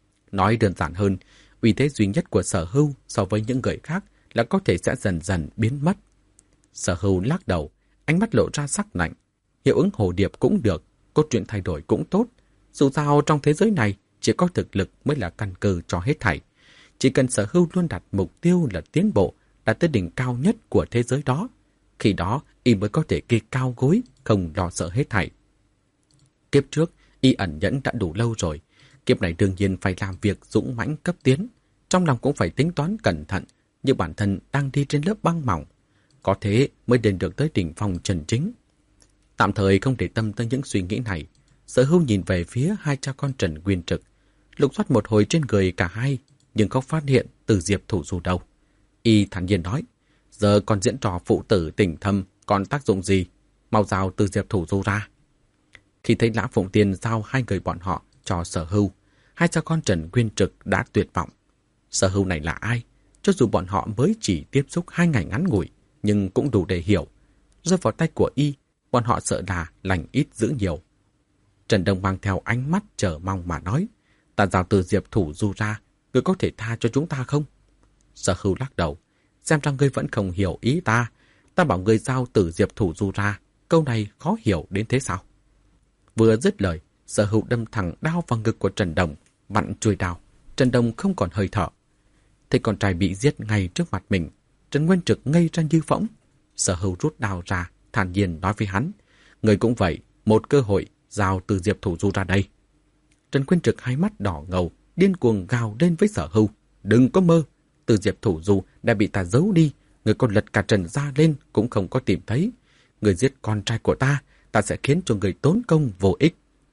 Nói đơn giản hơn, uy thế duy nhất của Sở Hưu so với những người khác là có thể sẽ dần dần biến mất. Sở Hưu lắc đầu, ánh mắt lộ ra sắc lạnh. Hiệu ứng hồ điệp cũng được, cốt truyện thay đổi cũng tốt. Dù sao trong thế giới này chỉ có thực lực mới là căn cơ cho hết thảy. Chỉ cần Sở Hưu luôn đặt mục tiêu là tiến bộ, đã tới đỉnh cao nhất của thế giới đó. Khi đó, y mới có thể kê cao gối, không lo sợ hết thảy. Kiếp trước, y ẩn nhẫn đã đủ lâu rồi. Kiếp này đương nhiên phải làm việc dũng mãnh cấp tiến. Trong lòng cũng phải tính toán cẩn thận, như bản thân đang đi trên lớp băng mỏng. Có thế mới đến được tới đỉnh phong chân chính. Tạm thời không để tâm tới những suy nghĩ này, Sở Hưu nhìn về phía hai cha con Trần Nguyên Trực, lục soát một hồi trên người cả hai, nhưng không phát hiện Từ Diệp Thủ Du đâu. Y thản nhiên nói, giờ còn diễn trò phụ tử tình thâm, còn tác dụng gì? Mau giao Từ Diệp Thủ Du ra. Khi thấy Lã Phụng Tiên giao hai người bọn họ cho Sở Hưu, hai cha con Trần Nguyên Trực đã tuyệt vọng. Sở Hưu này là ai? Cho dù bọn họ mới chỉ tiếp xúc 2 ngày ngắn ngủi, nhưng cũng đủ để hiểu. Rơi vào tay của y, bọn họ sợ là lành ít giữ nhiều. Trần Đông mang theo ánh mắt chờ mong mà nói, ta giao Từ Diệp Thủ Du ra, ngươi có thể tha cho chúng ta không? Sở Hưu lắc đầu, xem ra ngươi vẫn không hiểu ý ta. Ta bảo ngươi giao Từ Diệp Thủ Du ra, câu này khó hiểu đến thế sao? Vừa dứt lời, Sở Hưu đâm thẳng đao vào ngực của Trần Đồng, vặn chuôi đao. Trần Đồng không còn hơi thở. Thấy con trai bị giết ngay trước mặt mình, Trần Nguyên Trực ngây ra như phỗng. Sở Hưu rút đao ra, thản nhiên nói với hắn, người cũng vậy, một cơ hội, giao Từ Diệp Thủ Du ra đây. Trần Nguyên Trực hai mắt đỏ ngầu, điên cuồng gào lên với Sở Hưu, đừng có mơ, Từ Diệp Thủ Du đã bị ta giấu đi, người còn lật cả Trần gia lên cũng không có tìm thấy. Người giết con trai của ta, ta sẽ khiến cho người tốn công vô ích.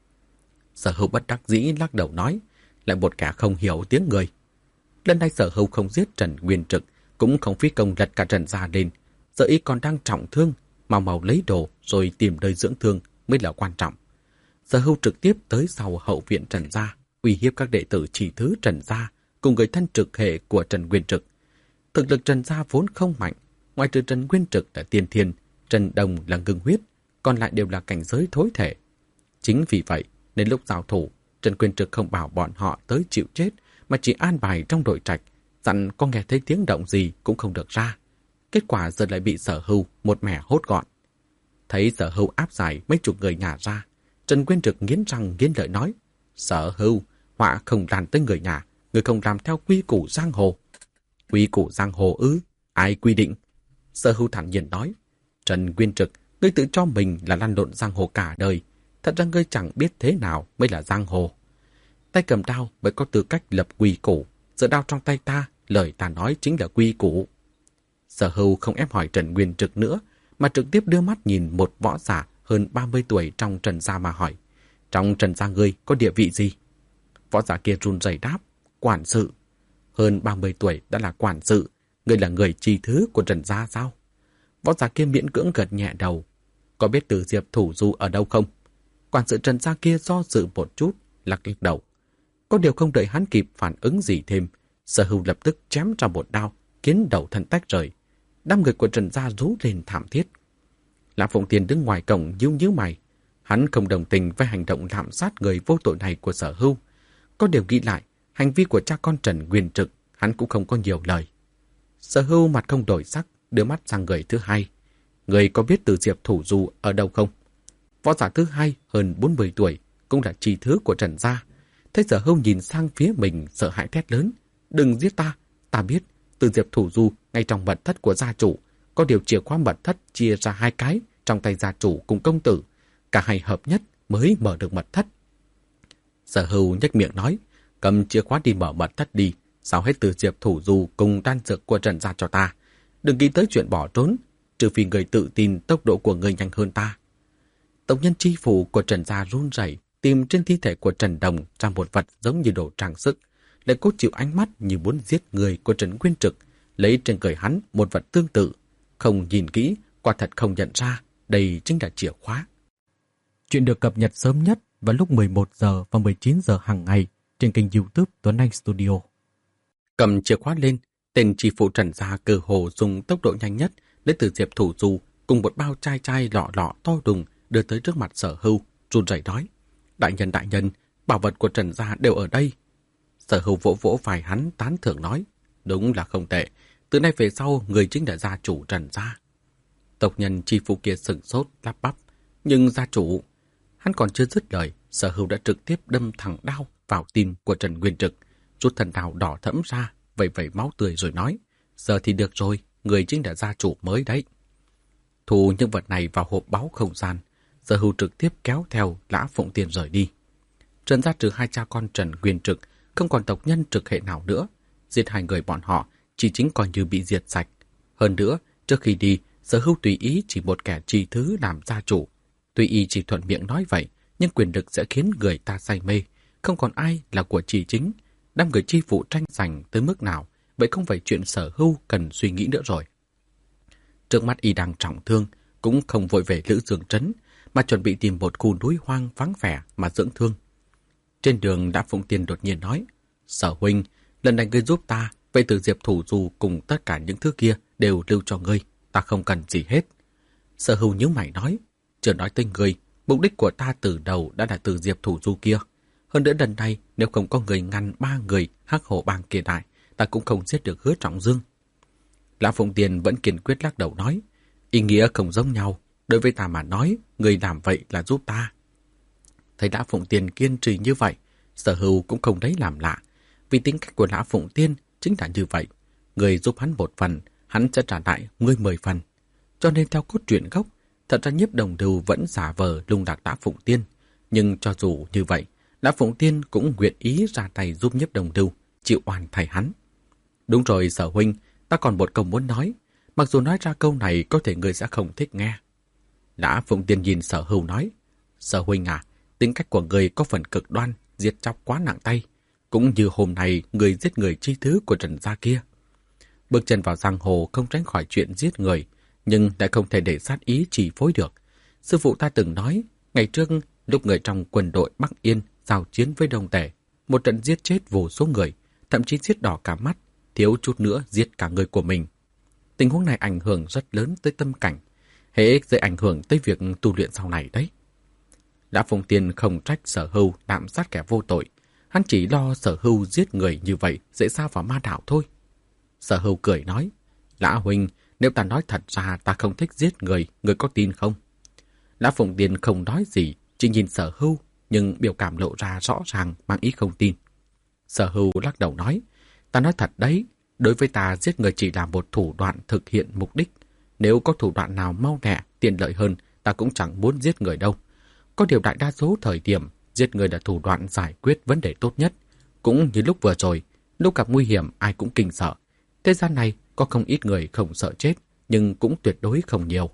Sở Hưu bất đắc dĩ lắc đầu nói, lại một kẻ không hiểu tiếng người. Lần này Sở Hưu không giết Trần Nguyên Trực, cũng không phí công lật cả Trần gia lên. Giờ y còn đang trọng thương, mau lấy đồ rồi tìm nơi dưỡng thương mới là quan trọng. Sở Hưu trực tiếp tới sau hậu viện Trần gia, uy hiếp các đệ tử chỉ thứ Trần gia cùng người thân trực hệ của Trần Nguyên Trực. Thực lực Trần gia vốn không mạnh, ngoài trừ Trần Nguyên Trực là tiên thiên, Trần Đồng là ngưng huyết, còn lại đều là cảnh giới thối thể. Chính vì vậy, nên lúc giao thủ, Trần Nguyên Trực không bảo bọn họ tới chịu chết, mà chỉ an bài trong đội trạch, dặn có nghe thấy tiếng động gì cũng không được ra. Kết quả giờ lại bị Sở Hưu một mẻ hốt gọn. Thấy Sở Hưu áp giải mấy chục người nhà ra, Trần Nguyên Trực nghiến răng nghiến lợi nói, Sở Hưu, họa không lan tới người nhà, người không làm theo quy củ giang hồ. Quy củ giang hồ ư? Ai quy định? Sở Hưu thản nhiên nói, Trần Nguyên Trực, ngươi tự cho mình là lăn lộn giang hồ cả đời, thật ra ngươi chẳng biết thế nào mới là giang hồ. Tay cầm đao mới có tư cách lập quy củ, giờ đao trong tay ta, lời ta nói chính là quy củ. Sở Hưu không ép hỏi Trần Nguyên Trực nữa, mà trực tiếp đưa mắt nhìn một võ giả hơn 30 tuổi trong Trần gia mà hỏi, trong Trần gia ngươi có địa vị gì? Võ giả kia run rẩy đáp, quản sự. Hơn 30 tuổi đã là quản sự, ngươi là người chi thứ của Trần gia sao? Võ giả kia miễn cưỡng gật nhẹ đầu, có biết Từ Diệp Thủ Du ở đâu không? Quản sự Trần gia kia do dự một chút, lắc đầu. Có điều không đợi hắn kịp phản ứng gì thêm, Sở Hưu lập tức chém ra một đao, khiến đầu thân tách rời. Đám người của Trần gia rú lên thảm thiết. Lã Phụng Tiên đứng ngoài cổng nhíu mày. Hắn không đồng tình với hành động lạm sát người vô tội này của Sở Hưu. Có điều nghĩ lại, hành vi của cha con Trần Nguyên Trực, hắn cũng không có nhiều lời. Sở Hưu mặt không đổi sắc, đưa mắt sang người thứ hai. Người có biết Từ Diệp Thủ Du ở đâu không? Võ giả thứ hai hơn 40 tuổi, cũng là tri thứ của Trần gia. Thấy Sở Hưu nhìn sang phía mình, sợ hãi thét lớn, đừng giết ta, ta biết Từ Diệp Thủ Du ngay trong mật thất của gia chủ, có điều chìa khóa mật thất chia ra 2 cái trong tay gia chủ cùng công tử, cả hai hợp nhất mới mở được mật thất. Sở Hưu nhếch miệng nói, cầm chìa khóa đi mở mật thất đi, sao hết Từ Diệp Thủ Du cùng đan dược của Trần gia cho ta, đừng nghĩ tới chuyện bỏ trốn, trừ phi người tự tin tốc độ của người nhanh hơn ta. Tộc nhân chi phủ của Trần gia run rẩy, tìm trên thi thể của Trần Đồng ra một vật giống như đồ trang sức, lại cố chịu ánh mắt như muốn giết người của Trần Nguyên Trực, lấy trên người hắn một vật tương tự. Không nhìn kỹ, quả thật không nhận ra đây chính là chìa khóa. Chuyện được cập nhật sớm nhất vào lúc 11 giờ và 19 giờ hàng ngày trên kênh YouTube Tuấn Anh Studio. Cầm chìa khóa lên, tên tri phủ Trần gia cơ hồ dùng tốc độ nhanh nhất lấy Từ Diệp Thủ Du cùng một bao chai lọ to đùng đưa tới trước mặt Sở Hưu, run rẩy nói, đại nhân, bảo vật của Trần gia đều ở đây. Sở Hưu vỗ vỗ vai hắn tán thưởng nói, đúng là không tệ, từ nay về sau người chính là gia chủ Trần gia. Tộc nhân tri phủ kia sửng sốt lắp bắp, nhưng gia chủ... Hắn còn chưa dứt lời, Sở Hưu đã trực tiếp đâm thẳng đao vào tim của Trần Nguyên Trực, rút thần đao đỏ thẫm ra, vẩy máu tươi rồi nói, giờ thì được rồi, người chính là gia chủ mới đấy. Thu những vật này vào hộp báu không gian, Sở Hưu trực tiếp kéo theo Lã Phụng Tiên rời đi. Trần gia trừ hai cha con Trần Nguyên Trực, không còn tộc nhân trực hệ nào nữa. Giết hai người bọn họ chỉ chính coi như bị diệt sạch. Hơn nữa, trước khi đi, Sở Hưu tùy ý chỉ một kẻ tri thứ làm gia chủ. Tuy y chỉ thuận miệng nói vậy, nhưng quyền lực sẽ khiến người ta say mê. Không còn ai là của tri chính. Đám người chi phụ tranh giành tới mức nào, vậy không phải chuyện Sở Hưu cần suy nghĩ nữa rồi. Trước mắt y đang trọng thương, cũng không vội về Lữ Dương Trấn, mà chuẩn bị tìm một khu núi hoang vắng vẻ mà dưỡng thương. Trên đường Lã Phụng Tiên đột nhiên nói, Sở huynh, lần này ngươi giúp ta, vậy từ Diệp Thủ Du cùng tất cả những thứ kia đều lưu cho ngươi, ta không cần gì hết. Sở Hưu nhíu mày nói, chưa nói tới ngươi, mục đích của ta từ đầu đã là từ Diệp Thủ Du kia. Hơn nữa lần này, nếu không có người ngăn 3 người Hắc Hổ Bang kia lại, ta cũng không giết được Hứa Trọng Dương. Lã Phụng Tiên vẫn kiên quyết lắc đầu nói, ý nghĩa không giống nhau, đối với ta mà nói, người làm vậy là giúp ta. Thấy Lã Phụng Tiên kiên trì như vậy, Sở Hưu cũng không lấy làm lạ, vì tính cách của Lã Phụng Tiên chính là như vậy. Người giúp hắn 1 phần, hắn sẽ trả lại ngươi 10 phần. Cho nên theo cốt truyện gốc, thật ra Nhiếp Đồng Đưu vẫn giả vờ lung lạc Lã Phụng Tiên. Nhưng cho dù như vậy, Lã Phụng Tiên cũng nguyện ý ra tay giúp Nhiếp Đồng Đưu, chịu oan thay hắn. Đúng rồi Sở huynh, ta còn một câu muốn nói. Mặc dù nói ra câu này có thể người sẽ không thích nghe. Lã Phụng Tiên nhìn Sở Hưu nói, Sở huynh à, tính cách của người có phần cực đoan, giết chóc quá nặng tay. Cũng như hôm nay người giết người chi thứ của Trần gia kia. Bước chân vào giang hồ không tránh khỏi chuyện giết người, nhưng lại không thể để sát ý chi phối được. Sư phụ ta từng nói, ngày trước lúc người trong quân đội Bắc Yên giao chiến với Đông Tề, một trận giết chết vô số người, thậm chí giết đỏ cả mắt, thiếu chút nữa giết cả người của mình. Tình huống này ảnh hưởng rất lớn tới tâm cảnh, hễ sẽ ảnh hưởng tới việc tu luyện sau này đấy. Lã Phụng Tiên không trách Sở Hưu lạm sát kẻ vô tội, hắn chỉ lo Sở Hưu giết người như vậy dễ sa vào ma đạo thôi. Sở Hưu cười nói, Lã huynh, nếu ta nói thật ra ta không thích giết người, người có tin không? Lã Phụng Tiên không nói gì, chỉ nhìn Sở Hưu, nhưng biểu cảm lộ ra rõ ràng mang ý không tin. Sở Hưu lắc đầu nói, ta nói thật đấy, đối với ta giết người chỉ là một thủ đoạn thực hiện mục đích. Nếu có thủ đoạn nào mau lẹ, tiện lợi hơn, ta cũng chẳng muốn giết người đâu. Có điều đại đa số thời điểm, giết người là thủ đoạn giải quyết vấn đề tốt nhất. Cũng như lúc vừa rồi, lúc gặp nguy hiểm ai cũng kinh sợ. Thế gian này có không ít người không sợ chết, nhưng cũng tuyệt đối không nhiều.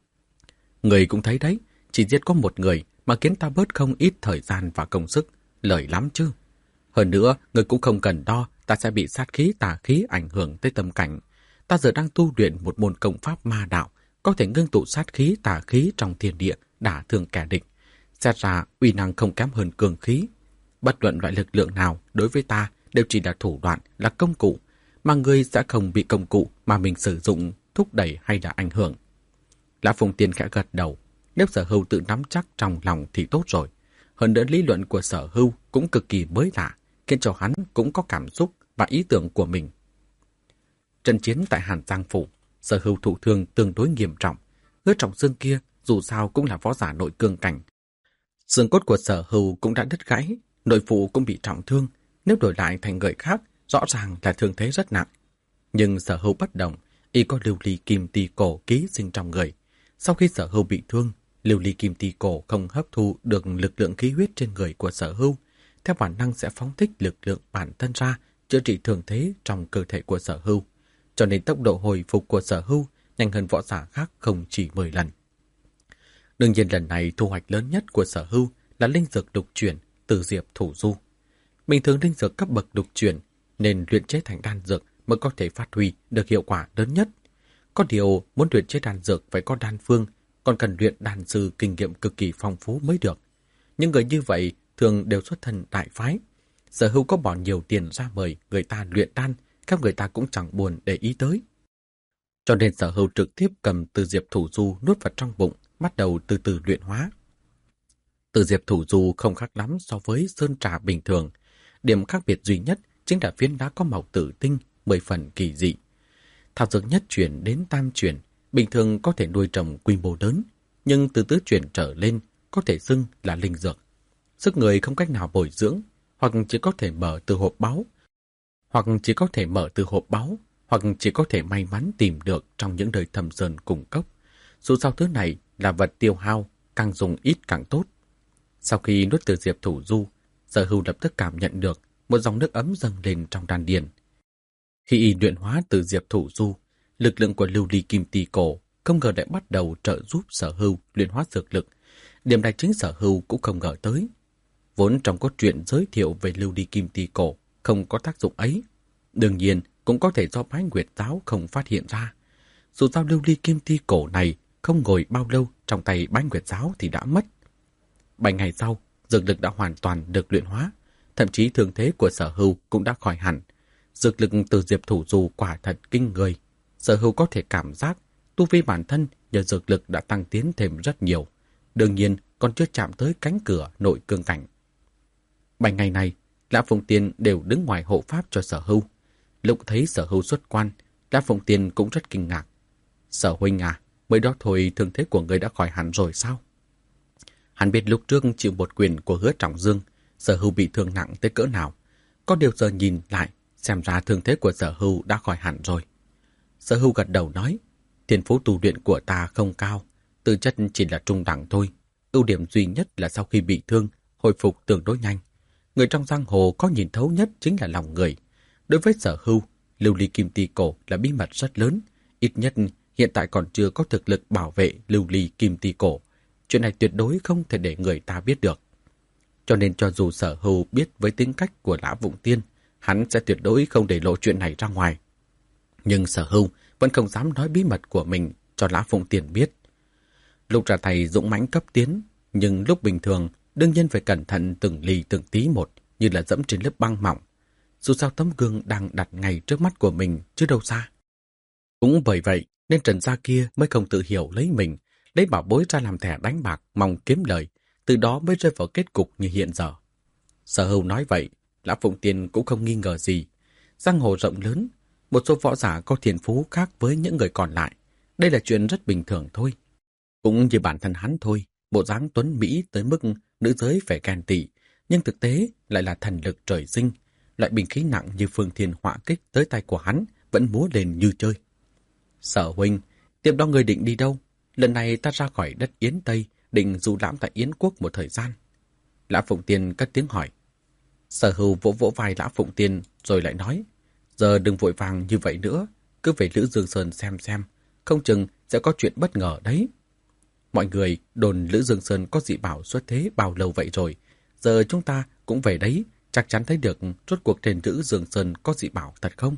Người cũng thấy đấy, chỉ giết có một người mà khiến ta bớt không ít thời gian và công sức, lợi lắm chứ. Hơn nữa, người cũng không cần đo, ta sẽ bị sát khí tà khí ảnh hưởng tới tâm cảnh. Ta giờ đang tu luyện một môn công pháp ma đạo, có thể ngưng tụ sát khí tà khí trong thiên địa, đả thương kẻ địch. Xét ra, uy năng không kém hơn cường khí. Bất luận loại lực lượng nào đối với ta đều chỉ là thủ đoạn, là công cụ, mà người sẽ không bị công cụ mà mình sử dụng, thúc đẩy hay là ảnh hưởng. Lã Phụng Tiên khẽ gật đầu, nếu Sở Hưu tự nắm chắc trong lòng thì tốt rồi. Hơn nữa lý luận của Sở Hưu cũng cực kỳ mới lạ, khiến cho hắn cũng có cảm xúc và ý tưởng của mình. Trận chiến tại Hàn Giang Phủ, Sở Hưu thụ thương tương đối nghiêm trọng. Hứa Trọng Dương kia dù sao cũng là võ giả nội cương cảnh. Xương cốt của Sở Hưu cũng đã đứt gãy, nội phụ cũng bị trọng thương. Nếu đổi lại thành người khác, rõ ràng là thương thế rất nặng. Nhưng Sở Hưu bất động, y có lưu ly kim ti cổ ký sinh trong người. Sau khi Sở Hưu bị thương, lưu ly kim ti cổ không hấp thu được lực lượng khí huyết trên người của Sở Hưu, theo bản năng sẽ phóng thích lực lượng bản thân ra, chữa trị thương thế trong cơ thể của Sở Hưu. Cho nên tốc độ hồi phục của Sở Hưu nhanh hơn võ giả khác không chỉ 10 lần. Đương nhiên lần này thu hoạch lớn nhất của Sở Hưu là linh dược đục chuyển từ Diệp Thủ Du. Bình thường linh dược cấp bậc đục chuyển nên luyện chế thành đan dược mới có thể phát huy được hiệu quả lớn nhất. Có điều muốn luyện chế đan dược phải có đan phương, còn cần luyện đan sư kinh nghiệm cực kỳ phong phú mới được. Những người như vậy thường đều xuất thân đại phái. Sở Hưu có bỏ nhiều tiền ra mời người ta luyện đan, các người ta cũng chẳng buồn để ý tới. Cho nên Sở Hưu trực tiếp cầm từ Diệp Thủ Du nuốt vào trong bụng, bắt đầu từ từ luyện hóa. Từ Diệp Thủ Du không khác lắm so với sơn trà bình thường. Điểm khác biệt duy nhất chính là viên đá có màu tử tinh, 10 phần kỳ dị. Thảo dược nhất chuyển đến tam chuyển, bình thường có thể nuôi trồng quy mô lớn, nhưng từ tứ chuyển trở lên có thể xưng là linh dược. Sức người không cách nào bồi dưỡng, hoặc chỉ có thể mở từ hộp báu, hoặc hoặc chỉ có thể may mắn tìm được trong những nơi thâm sơn cùng cốc. Dù sao thứ này là vật tiêu hao, càng dùng ít càng tốt. Sau khi nuốt từ diệp thủ du, Sở Hưu lập tức cảm nhận được một dòng nước ấm dâng lên trong đan điền. Khi y luyện hóa từ diệp thủ du, lực lượng của lưu ly kim ti cổ không ngờ lại bắt đầu trợ giúp Sở Hưu luyện hóa dược lực. Điểm này chính Sở Hưu cũng không ngờ tới. Vốn trong cốt truyện giới thiệu về lưu ly kim ti cổ không có tác dụng ấy. Đương nhiên cũng có thể do Bái Nguyệt giáo không phát hiện ra. Dù sao lưu ly kim ti cổ này không ngồi bao lâu trong tay Bái Nguyệt giáo thì đã mất. 7 ngày sau, dược lực đã hoàn toàn được luyện hóa. Thậm chí thương thế của Sở Hưu cũng đã khỏi hẳn. Dược lực từ diệp thủ du quả thật kinh người. Sở Hưu có thể cảm giác tu vi bản thân nhờ dược lực đã tăng tiến thêm rất nhiều. Đương nhiên còn chưa chạm tới cánh cửa nội cương cảnh. 7 ngày này, Lã Phụng Tiên đều đứng ngoài hộ pháp cho Sở Hưu. Lúc thấy Sở Hưu xuất quan, Lã Phụng Tiên cũng rất kinh ngạc. Sở huynh à, mới đó thôi thương thế của người đã khỏi hẳn rồi sao? Hắn biết lúc trước chịu một quyền của Hứa Trọng Dương, Sở Hưu bị thương nặng tới cỡ nào. Có điều giờ nhìn lại, xem ra thương thế của Sở Hưu đã khỏi hẳn rồi. Sở Hưu gật đầu nói, thiên phú tu luyện của ta không cao, tư chất chỉ là trung đẳng thôi. Ưu điểm duy nhất là sau khi bị thương, hồi phục tương đối nhanh. Người trong giang hồ có nhìn thấu nhất chính là lòng người. Đối với Sở Hưu, lưu ly kim ti cổ là bí mật rất lớn. Ít nhất hiện tại còn chưa có thực lực bảo vệ lưu ly kim ti cổ. Chuyện này tuyệt đối không thể để người ta biết được. Cho nên cho dù Sở Hưu biết với tính cách của Lã Vụng Tiên, hắn sẽ tuyệt đối không để lộ chuyện này ra ngoài. Nhưng Sở Hưu vẫn không dám nói bí mật của mình cho Lã Phụng Tiên biết. Lúc ra tay dũng mãnh cấp tiến, nhưng lúc bình thường đương nhiên phải cẩn thận từng ly từng tí một, như là dẫm trên lớp băng mỏng. Dù sao tấm gương đang đặt ngay trước mắt của mình chứ đâu xa. Cũng bởi vậy nên Trần gia kia mới không tự hiểu lấy mình, lấy bảo bối ra làm thẻ đánh bạc mong kiếm lời, từ đó mới rơi vào kết cục như hiện giờ. Sở Hưu nói vậy, Lã Phụng Tiên cũng không nghi ngờ gì. Giang hồ rộng lớn, một số võ giả có thiên phú khác với những người còn lại. Đây là chuyện rất bình thường thôi. Cũng như bản thân hắn thôi, bộ dáng tuấn Mỹ tới mức nữ giới phải ghen tị, nhưng thực tế lại là thần lực trời sinh. Loại binh khí nặng như phương thiên họa kích tới tay của hắn vẫn múa lên như chơi. Sở huynh, tiếp đó người định đi đâu? Lần này ta ra khỏi đất Yến Tây, định du lãm tại Yến Quốc một thời gian. Lã Phụng Tiên cất tiếng hỏi. Sở Hưu vỗ vỗ vai Lã Phụng Tiên rồi lại nói, giờ đừng vội vàng như vậy nữa, cứ về Lữ Dương Sơn xem, không chừng sẽ có chuyện bất ngờ đấy. Mọi người đồn Lữ Dương Sơn có dị bảo xuất thế bao lâu vậy rồi, giờ chúng ta cũng về đấy, chắc chắn thấy được rốt cuộc trên Lữ Dương Sơn có dị bảo thật không?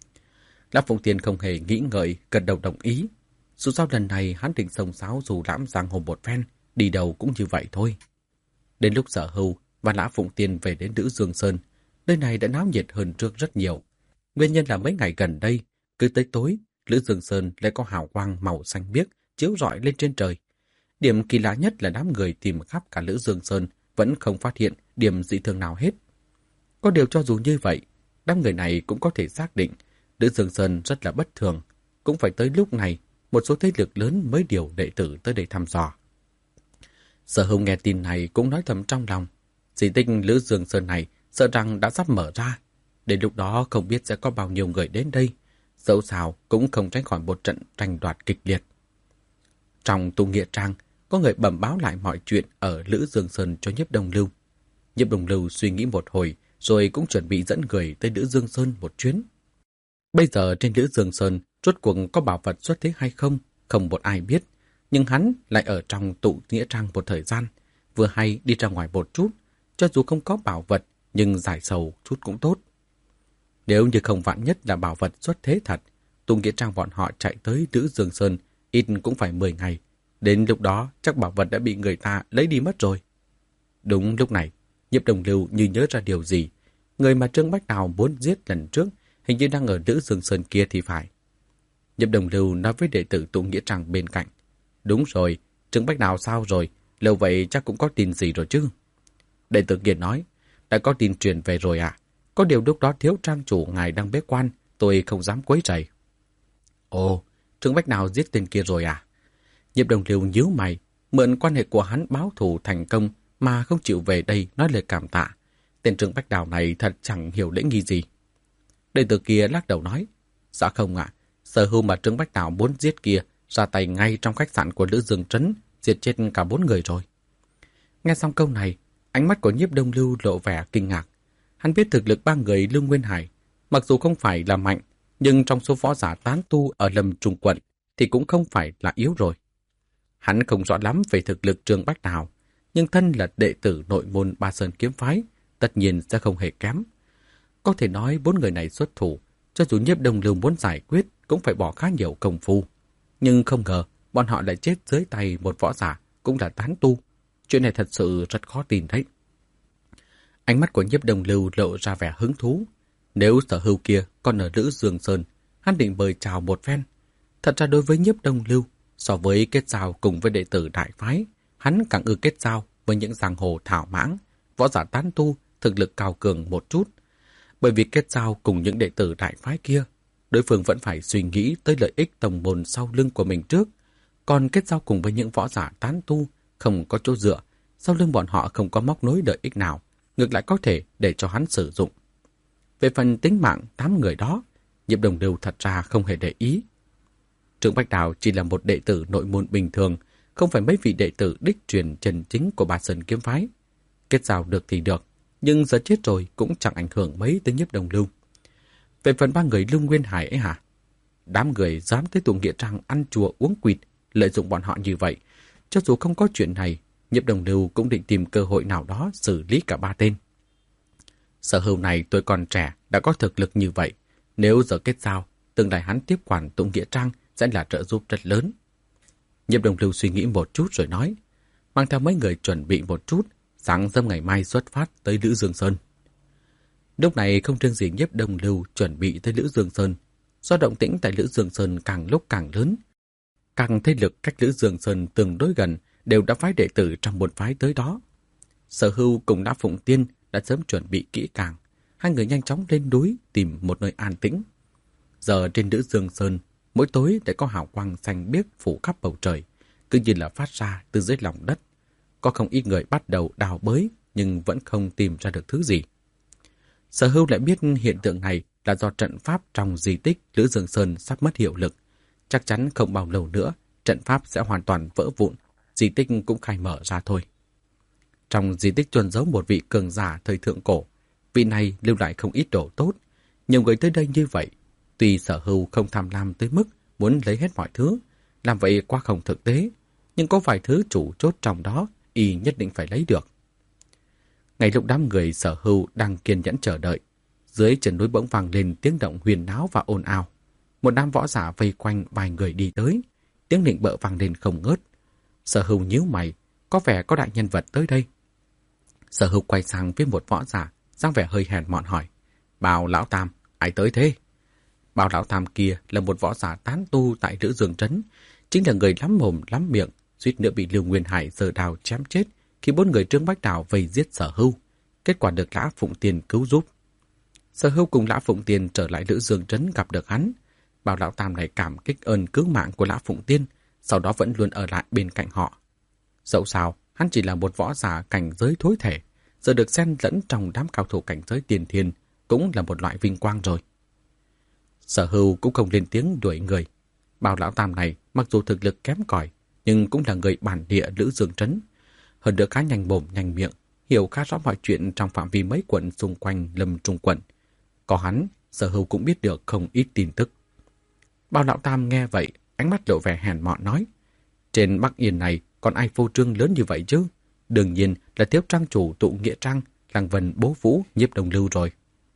Lã Phụng Tiên không hề nghĩ ngợi, gật đầu đồng ý. Dù sao lần này hắn định sông sáo dù lãm giang hồ một phen, đi đầu cũng như vậy thôi. Đến lúc Sở Hưu và Lã Phụng Tiên về đến Lữ Dương Sơn, nơi này đã náo nhiệt hơn trước rất nhiều. Nguyên nhân là mấy ngày gần đây, cứ tới tối, Lữ Dương Sơn lại có hào quang màu xanh biếc chiếu rọi lên trên trời. Điểm kỳ lạ nhất là đám người tìm khắp cả Lữ Dương Sơn vẫn không phát hiện điểm dị thường nào hết. Có điều cho dù như vậy, đám người này cũng có thể xác định Lữ Dương Sơn rất là bất thường. Cũng phải tới lúc này, một số thế lực lớn mới điều đệ tử tới đây thăm dò. Sở Hưu nghe tin này cũng nói thầm trong lòng. Di tích Lữ Dương Sơn này sợ rằng đã sắp mở ra. Đến lúc đó không biết sẽ có bao nhiêu người đến đây. Dẫu sao cũng không tránh khỏi một trận tranh đoạt kịch liệt. Trong tu nghĩa trang, có người bẩm báo lại mọi chuyện ở Lữ Dương Sơn cho Nhiếp Đông Lưu. Nhiếp Đông Lưu suy nghĩ một hồi, rồi cũng chuẩn bị dẫn người tới Lữ Dương Sơn một chuyến. Bây giờ trên Lữ Dương Sơn, rốt cuộc có bảo vật xuất thế hay không, không một ai biết. Nhưng hắn lại ở trong tụ nghĩa trang một thời gian, vừa hay đi ra ngoài một chút, cho dù không có bảo vật, nhưng giải sầu chút cũng tốt. Nếu như không vạn nhất là bảo vật xuất thế thật, tụ nghĩa trang bọn họ chạy tới Lữ Dương Sơn, ít cũng phải 10 ngày. Đến lúc đó chắc bảo vật đã bị người ta lấy đi mất rồi. Đúng lúc này, Nhiếp Đông Lưu như nhớ ra điều gì. Người mà Trương Bách Đào muốn giết lần trước hình như đang ở Lữ Dương Sơn kia thì phải. Nhiếp Đông Lưu nói với đệ tử tụ nghĩa trang bên cạnh. Đúng rồi, Trương Bách Đào sao rồi? Lâu vậy chắc cũng có tin gì rồi chứ? Đệ tử kia nói, đã có tin truyền về rồi à? Có điều lúc đó thiếu trang chủ ngài đang bế quan, tôi không dám quấy rầy. Ồ, Trương Bách Đào giết tên kia rồi à? Nhiếp Đông Lưu nhíu mày, mượn quan hệ của hắn báo thù thành công mà không chịu về đây nói lời cảm tạ. Tên Trương Bách Đào này thật chẳng hiểu lễ nghi gì. Đệ tử kia lắc đầu nói, Dạ không ạ. Sở Hưu mà Trương Bách Đào muốn giết kia ra tay ngay trong khách sạn của Lữ Dương Trấn, giết chết cả 4 người rồi. Nghe xong câu này, ánh mắt của Nhiếp Đông Lưu lộ vẻ kinh ngạc. Hắn biết thực lực 3 người Lương Nguyên Hải, mặc dù không phải là mạnh, nhưng trong số võ giả tán tu ở Lâm Trung quận thì cũng không phải là yếu rồi. Hắn không rõ lắm về thực lực Trương Bách Đào, nhưng thân là đệ tử nội môn Ba Sơn kiếm phái, tất nhiên sẽ không hề kém. Có thể nói 4 người này xuất thủ, cho dù Nhiếp Đông Lưu muốn giải quyết cũng phải bỏ khá nhiều công phu. Nhưng không ngờ, bọn họ lại chết dưới tay một võ giả cũng là tán tu. Chuyện này thật sự rất khó tin đấy. Ánh mắt của Nhiếp Đông Lưu lộ ra vẻ hứng thú. Nếu Sở Hưu kia còn ở Lữ Dương Sơn, hắn định mời chào một phen. Thật ra đối với Nhiếp Đông Lưu, so với kết giao cùng với đệ tử đại phái, hắn càng ưa kết giao với những giang hồ thảo mãng, võ giả tán tu, thực lực cao cường một chút. Bởi vì kết giao cùng những đệ tử đại phái kia, đối phương vẫn phải suy nghĩ tới lợi ích tông môn sau lưng của mình trước. Còn kết giao cùng với những võ giả tán tu, không có chỗ dựa, sau lưng bọn họ không có móc nối lợi ích nào, ngược lại có thể để cho hắn sử dụng. Về phần tính mạng 8 người đó, Nhiếp Đông Lưu thật ra không hề để ý. Trương Bách Đào chỉ là một đệ tử nội môn bình thường, không phải mấy vị đệ tử đích truyền chân chính của Ba Sơn kiếm phái. Kết giao được thì được, nhưng giờ chết rồi cũng chẳng ảnh hưởng mấy tới Nhiếp Đông Lưu. Về phần 3 người Lương Nguyên Hải ấy hả? Đám người dám tới tụ nghĩa trang ăn chùa uống quỵt, lợi dụng bọn họ như vậy. Cho dù không có chuyện này, Nhiếp Đông Lưu cũng định tìm cơ hội nào đó xử lý cả 3 tên. Sở Hưu này tôi còn trẻ, đã có thực lực như vậy. Nếu giờ kết giao, tương lai hắn tiếp quản tụ nghĩa trang sẽ là trợ giúp rất lớn. Nhiếp Đông Lưu suy nghĩ một chút rồi nói, mang theo mấy người chuẩn bị một chút, sáng sớm ngày mai xuất phát tới Lữ Dương Sơn. Lúc này không riêng gì Nhiếp Đông Lưu chuẩn bị tới Lữ Dương Sơn, do động tĩnh tại Lữ Dương Sơn càng lúc càng lớn. Các thế lực cách Lữ Dương Sơn tương đối gần đều đã phái đệ tử trong một phái tới đó. Sở Hưu cùng Lã Phụng Tiên đã sớm chuẩn bị kỹ càng, hai người nhanh chóng lên núi tìm một nơi an tĩnh. Giờ trên Lữ Dương Sơn, mỗi tối lại có hào quang xanh biếc phủ khắp bầu trời, cứ như là phát ra từ dưới lòng đất. Có không ít người bắt đầu đào bới nhưng vẫn không tìm ra được thứ gì. Sở Hưu lại biết hiện tượng này là do trận pháp trong di tích Lữ Dương Sơn sắp mất hiệu lực. Chắc chắn không bao lâu nữa, trận pháp sẽ hoàn toàn vỡ vụn, di tích cũng khai mở ra thôi. Trong di tích chôn giấu một vị cường giả thời thượng cổ, vị này lưu lại không ít đồ tốt. Nhiều người tới đây như vậy, tuy Sở Hưu không tham lam tới mức muốn lấy hết mọi thứ, làm vậy quá không thực tế, nhưng có vài thứ chủ chốt trong đó, y nhất định phải lấy được. Ngay lúc đám người Sở Hưu đang kiên nhẫn chờ đợi, dưới chân núi bỗng vang lên tiếng động huyền náo và ồn ào. Một đám võ giả vây quanh vài người đi tới, tiếng nịnh bợ vang lên không ngớt. Sở Hưu nhíu mày, có vẻ có đại nhân vật tới đây. Sở Hưu quay sang với một võ giả, dáng vẻ hơi hèn mọn hỏi, Bào Lão Tam, ai tới thế? Bào Lão Tam kia là một võ giả tán tu tại Lữ Dương Trấn, chính là người lắm mồm lắm miệng, suýt nữa bị Lưu Nguyên Hải giơ đao chém chết khi 4 người Trương Bách Đào vây giết Sở Hưu. Kết quả được Lã Phụng Tiên cứu giúp. Sở Hưu cùng Lã Phụng Tiên trở lại Lữ Dương Trấn gặp được hắn. Bào Lão Tam này cảm kích ơn cứu mạng của Lã Phụng Tiên, sau đó vẫn luôn ở lại bên cạnh họ. Dẫu sao, hắn chỉ là một võ giả cảnh giới thối thể, giờ được xen lẫn trong đám cao thủ cảnh giới tiền thiên, cũng là một loại vinh quang rồi. Sở Hưu cũng không lên tiếng đuổi người. Bào Lão Tam này mặc dù thực lực kém cỏi, nhưng cũng là người bản địa Lữ Dương Trấn. Hơn nữa khá nhanh mồm nhanh miệng, hiểu khá rõ mọi chuyện trong phạm vi mấy quận xung quanh Lâm Trung quận. Có hắn, Sở Hưu cũng biết được không ít tin tức. Bào Lão Tam nghe vậy, ánh mắt lộ vẻ hèn mọn nói, trên Bắc Yên này còn ai phô trương lớn như vậy chứ? Đương nhiên là thiếu trang chủ tụ nghĩa trang, Lăng Vân bố Vũ, Nhiếp Đông Lưu rồi.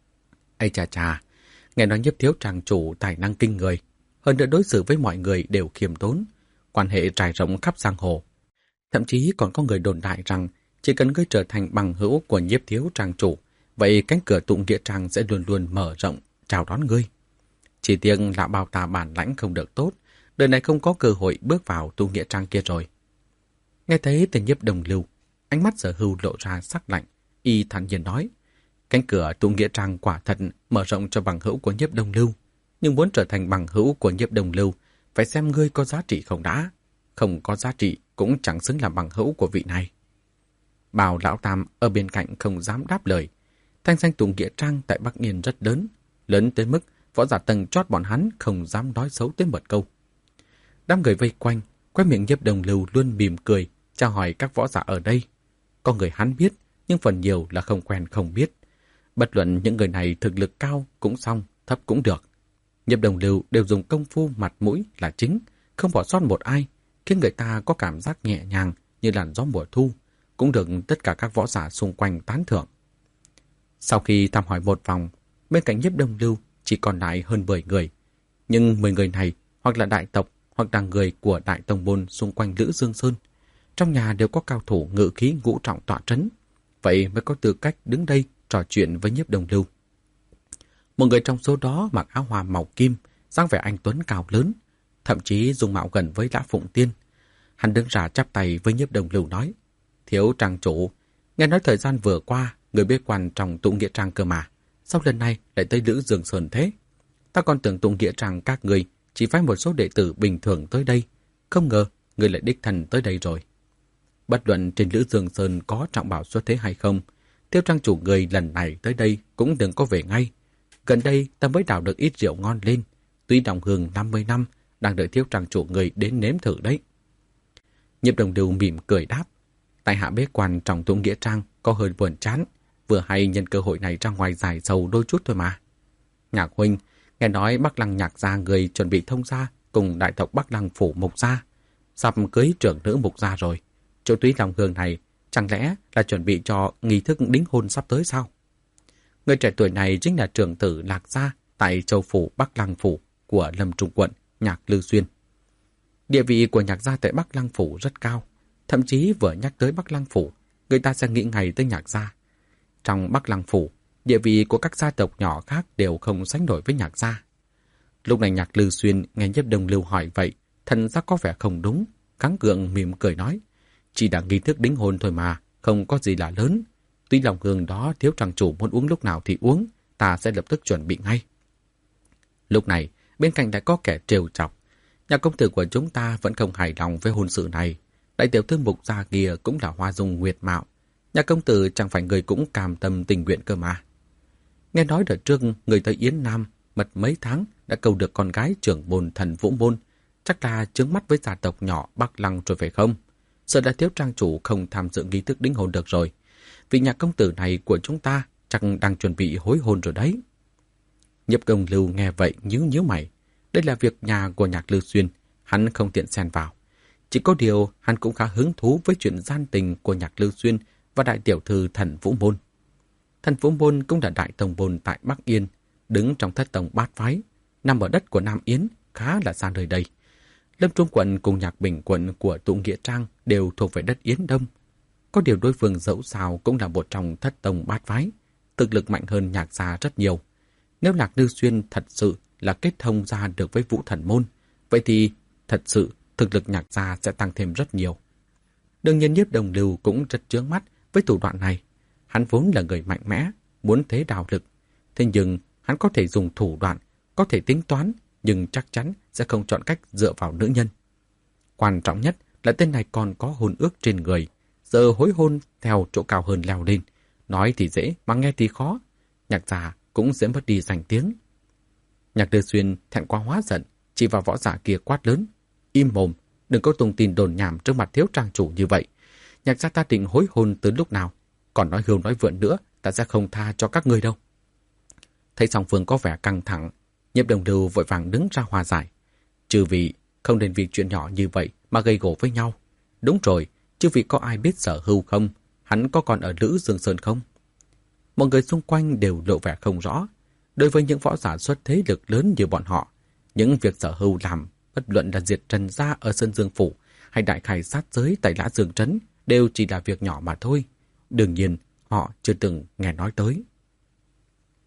Ây chà chà, nghe nói Nhiếp thiếu trang chủ tài năng kinh người, hơn nữa đối xử với mọi người đều khiêm tốn, quan hệ trải rộng khắp giang hồ. Thậm chí còn có người đồn đại rằng chỉ cần ngươi trở thành bằng hữu của Nhiếp thiếu trang chủ, vậy cánh cửa tụ nghĩa trang sẽ luôn luôn mở rộng chào đón ngươi. Chỉ tiếc lão Bao ta bản lãnh không được tốt, đời này không có cơ hội bước vào tụ nghĩa trang kia rồi. Nghe thấy tên Nhiếp Đông Lưu, ánh mắt Sở Hưu lộ ra sắc lạnh, y thản nhiên nói, cánh cửa tụ nghĩa trang quả thật mở rộng cho bằng hữu của Nhiếp Đông Lưu, nhưng muốn trở thành bằng hữu của Nhiếp Đông Lưu, phải xem ngươi có giá trị không đã. Không có giá trị cũng chẳng xứng làm bằng hữu của vị này. Bào Lão Tam ở bên cạnh không dám đáp lời. Thanh danh tụ nghĩa trang tại Bắc Yên rất lớn, lớn tới mức võ giả tầng chót bọn hắn không dám nói xấu tới một câu. Đám người vây quanh, khóe miệng Nhiếp Đồng Lưu luôn mỉm cười, chào hỏi các võ giả ở đây. Có người hắn biết, nhưng phần nhiều là không quen không biết. Bất luận những người này thực lực cao cũng xong, thấp cũng được. Nhiếp Đồng Lưu đều dùng công phu mặt mũi là chính, không bỏ sót một ai, khiến người ta có cảm giác nhẹ nhàng như làn gió mùa thu, cũng được tất cả các võ giả xung quanh tán thưởng. Sau khi thăm hỏi một vòng, bên cạnh Nhiếp Đồng Lưu chỉ còn lại hơn 10 người. Nhưng 10 người này hoặc là đại tộc hoặc là người của đại tông môn xung quanh Lữ Dương Sơn. Trong nhà đều có cao thủ ngự khí ngũ trọng tọa trấn, vậy mới có tư cách đứng đây trò chuyện với Nhiếp Đồng Lưu. Một người trong số đó mặc áo hoa màu kim, dáng vẻ anh tuấn cao lớn, thậm chí dung mạo gần với Lã Phụng Tiên. Hắn đứng ra chắp tay với Nhiếp Đồng Lưu nói: Thiếu trang chủ, nghe nói thời gian vừa qua người bế quan trong tụ nghĩa trang cơ mà, sao lần này lại tới Lữ Dương Sơn thế? Ta còn tưởng tụ nghĩa trang các người chỉ phái một số đệ tử bình thường tới đây, không ngờ người lại đích thân tới đây rồi. Bất luận trên Lữ Dương Sơn có trọng bảo xuất thế hay không, Tiêu trang chủ người lần này tới đây cũng đừng có về ngay. Gần đây ta mới đào được ít rượu ngon lên, tuy đồng hương 50 năm, đang đợi Thiếu trang chủ người đến nếm thử đấy. Nhiếp Đồng Lưu mỉm cười đáp: tại hạ bế quan trong tụ nghĩa trang có hơi buồn chán, vừa hay nhân cơ hội này ra ngoài giải sầu đôi chút thôi mà. Nhạc huynh, nghe nói Bắc Lăng Nhạc gia người chuẩn bị thông gia cùng đại tộc Bắc Lăng phủ Mục gia, sắp cưới trưởng nữ Mục gia rồi. Chỗ túy lòng hương này chẳng lẽ là chuẩn bị cho nghi thức đính hôn sắp tới sao? Người trẻ tuổi này chính là trưởng tử Lạc gia tại châu phủ Bắc Lăng phủ của Lâm Trung quận Nhạc Lư Xuyên. Địa vị của Nhạc gia tại Bắc Lăng phủ rất cao, thậm chí vừa nhắc tới Bắc Lăng phủ, người ta sẽ nghĩ ngay tới Nhạc gia. Trong Bắc Lăng phủ, địa vị của các gia tộc nhỏ khác đều không sánh nổi với Nhạc gia. Lúc này Nhạc Lư Xuyên nghe Nhiếp Đồng Lưu hỏi vậy, thần sắc có vẻ không đúng, gắng gượng mỉm cười nói: chỉ là nghi thức đính hôn thôi mà, không có gì là lớn. Tuy lòng hương đó Thiếu trang chủ muốn uống lúc nào thì uống, ta sẽ lập tức chuẩn bị ngay. Lúc này, bên cạnh đã có kẻ trêu chọc: nhà công tử của chúng ta vẫn không hài lòng với hôn sự này. Đại tiểu thư Mục gia kia cũng là hoa dung nguyệt mạo. Nhà công tử chẳng phải người cũng cam tâm tình nguyện cơ mà. Nghe nói đợt trước người tới Yến Nam mất mấy tháng đã cầu được con gái trưởng môn Thần Vũ Môn, chắc là chướng mắt với gia tộc nhỏ Bắc Lăng rồi phải không? Sợ đã Thiếu trang chủ không tham dự nghi thức đính hôn được rồi. Vị nhà công tử này của chúng ta chắc đang chuẩn bị hối hôn rồi đấy. Nhiếp Đồng Lưu nghe vậy nhíu mày. Đây là việc nhà của Nhạc Lư Xuyên, hắn không tiện xen vào. Chỉ có điều hắn cũng khá hứng thú với chuyện gian tình của Nhạc Lư Xuyên và đại tiểu thư Thần Vũ Môn. Thần Vũ Môn cũng là đại tông môn tại Bắc Yên, đứng trong thất tông bát phái, nằm ở đất của Nam Yến, khá là xa nơi đây. Lâm Trung quận cùng Nhạc Bình quận của tụ nghĩa trang đều thuộc về đất Yến Đông. Có điều đối phương dẫu sao cũng là một trong thất tông bát phái, thực lực mạnh hơn Nhạc gia rất nhiều. Nếu Nhạc Lư Xuyên thật sự là kết thông ra được với Vũ Thần Môn, vậy thì thật sự thực lực Nhạc gia sẽ tăng thêm rất nhiều. Đương nhiên Nhiếp Đồng Lưu cũng rất chướng mắt với thủ đoạn này. Hắn vốn là người mạnh mẽ, muốn thế đào lực. Thế nhưng hắn có thể dùng thủ đoạn, có thể tính toán, nhưng chắc chắn sẽ không chọn cách dựa vào nữ nhân. Quan trọng nhất là tên này còn có hôn ước trên người, giờ hối hôn theo chỗ cao hơn leo lên. Nói thì dễ mà nghe thì khó. Nhạc gia cũng sẽ mất đi danh tiếng. Nhạc Lư Xuyên thẹn quá hóa giận, chỉ vào võ giả kia quát lớn: im mồm, đừng có tung tin đồn nhảm trước mặt Thiếu trang chủ như vậy. Nhạc gia ta định hối hôn từ lúc nào? Còn nói hưu nói vượn nữa, ta sẽ không tha cho các ngươi đâu. Thấy song phương có vẻ căng thẳng, Nhiếp Đồng Lưu vội vàng đứng ra hòa giải. Chư vị không nên vì chuyện nhỏ như vậy mà gây gổ với nhau. Đúng rồi, chư vị có ai biết Sở Hưu không? Hắn có còn ở Lữ Dương Sơn không? Mọi người xung quanh đều lộ vẻ không rõ. Đối với những võ giả xuất thế lực lớn như bọn họ, những việc Sở Hưu làm, bất luận là diệt Trần gia ở Sơn Dương Phủ hay đại khai sát giới tại Lã Dương Trấn, đều chỉ là việc nhỏ mà thôi. Đương nhiên, họ chưa từng nghe nói tới.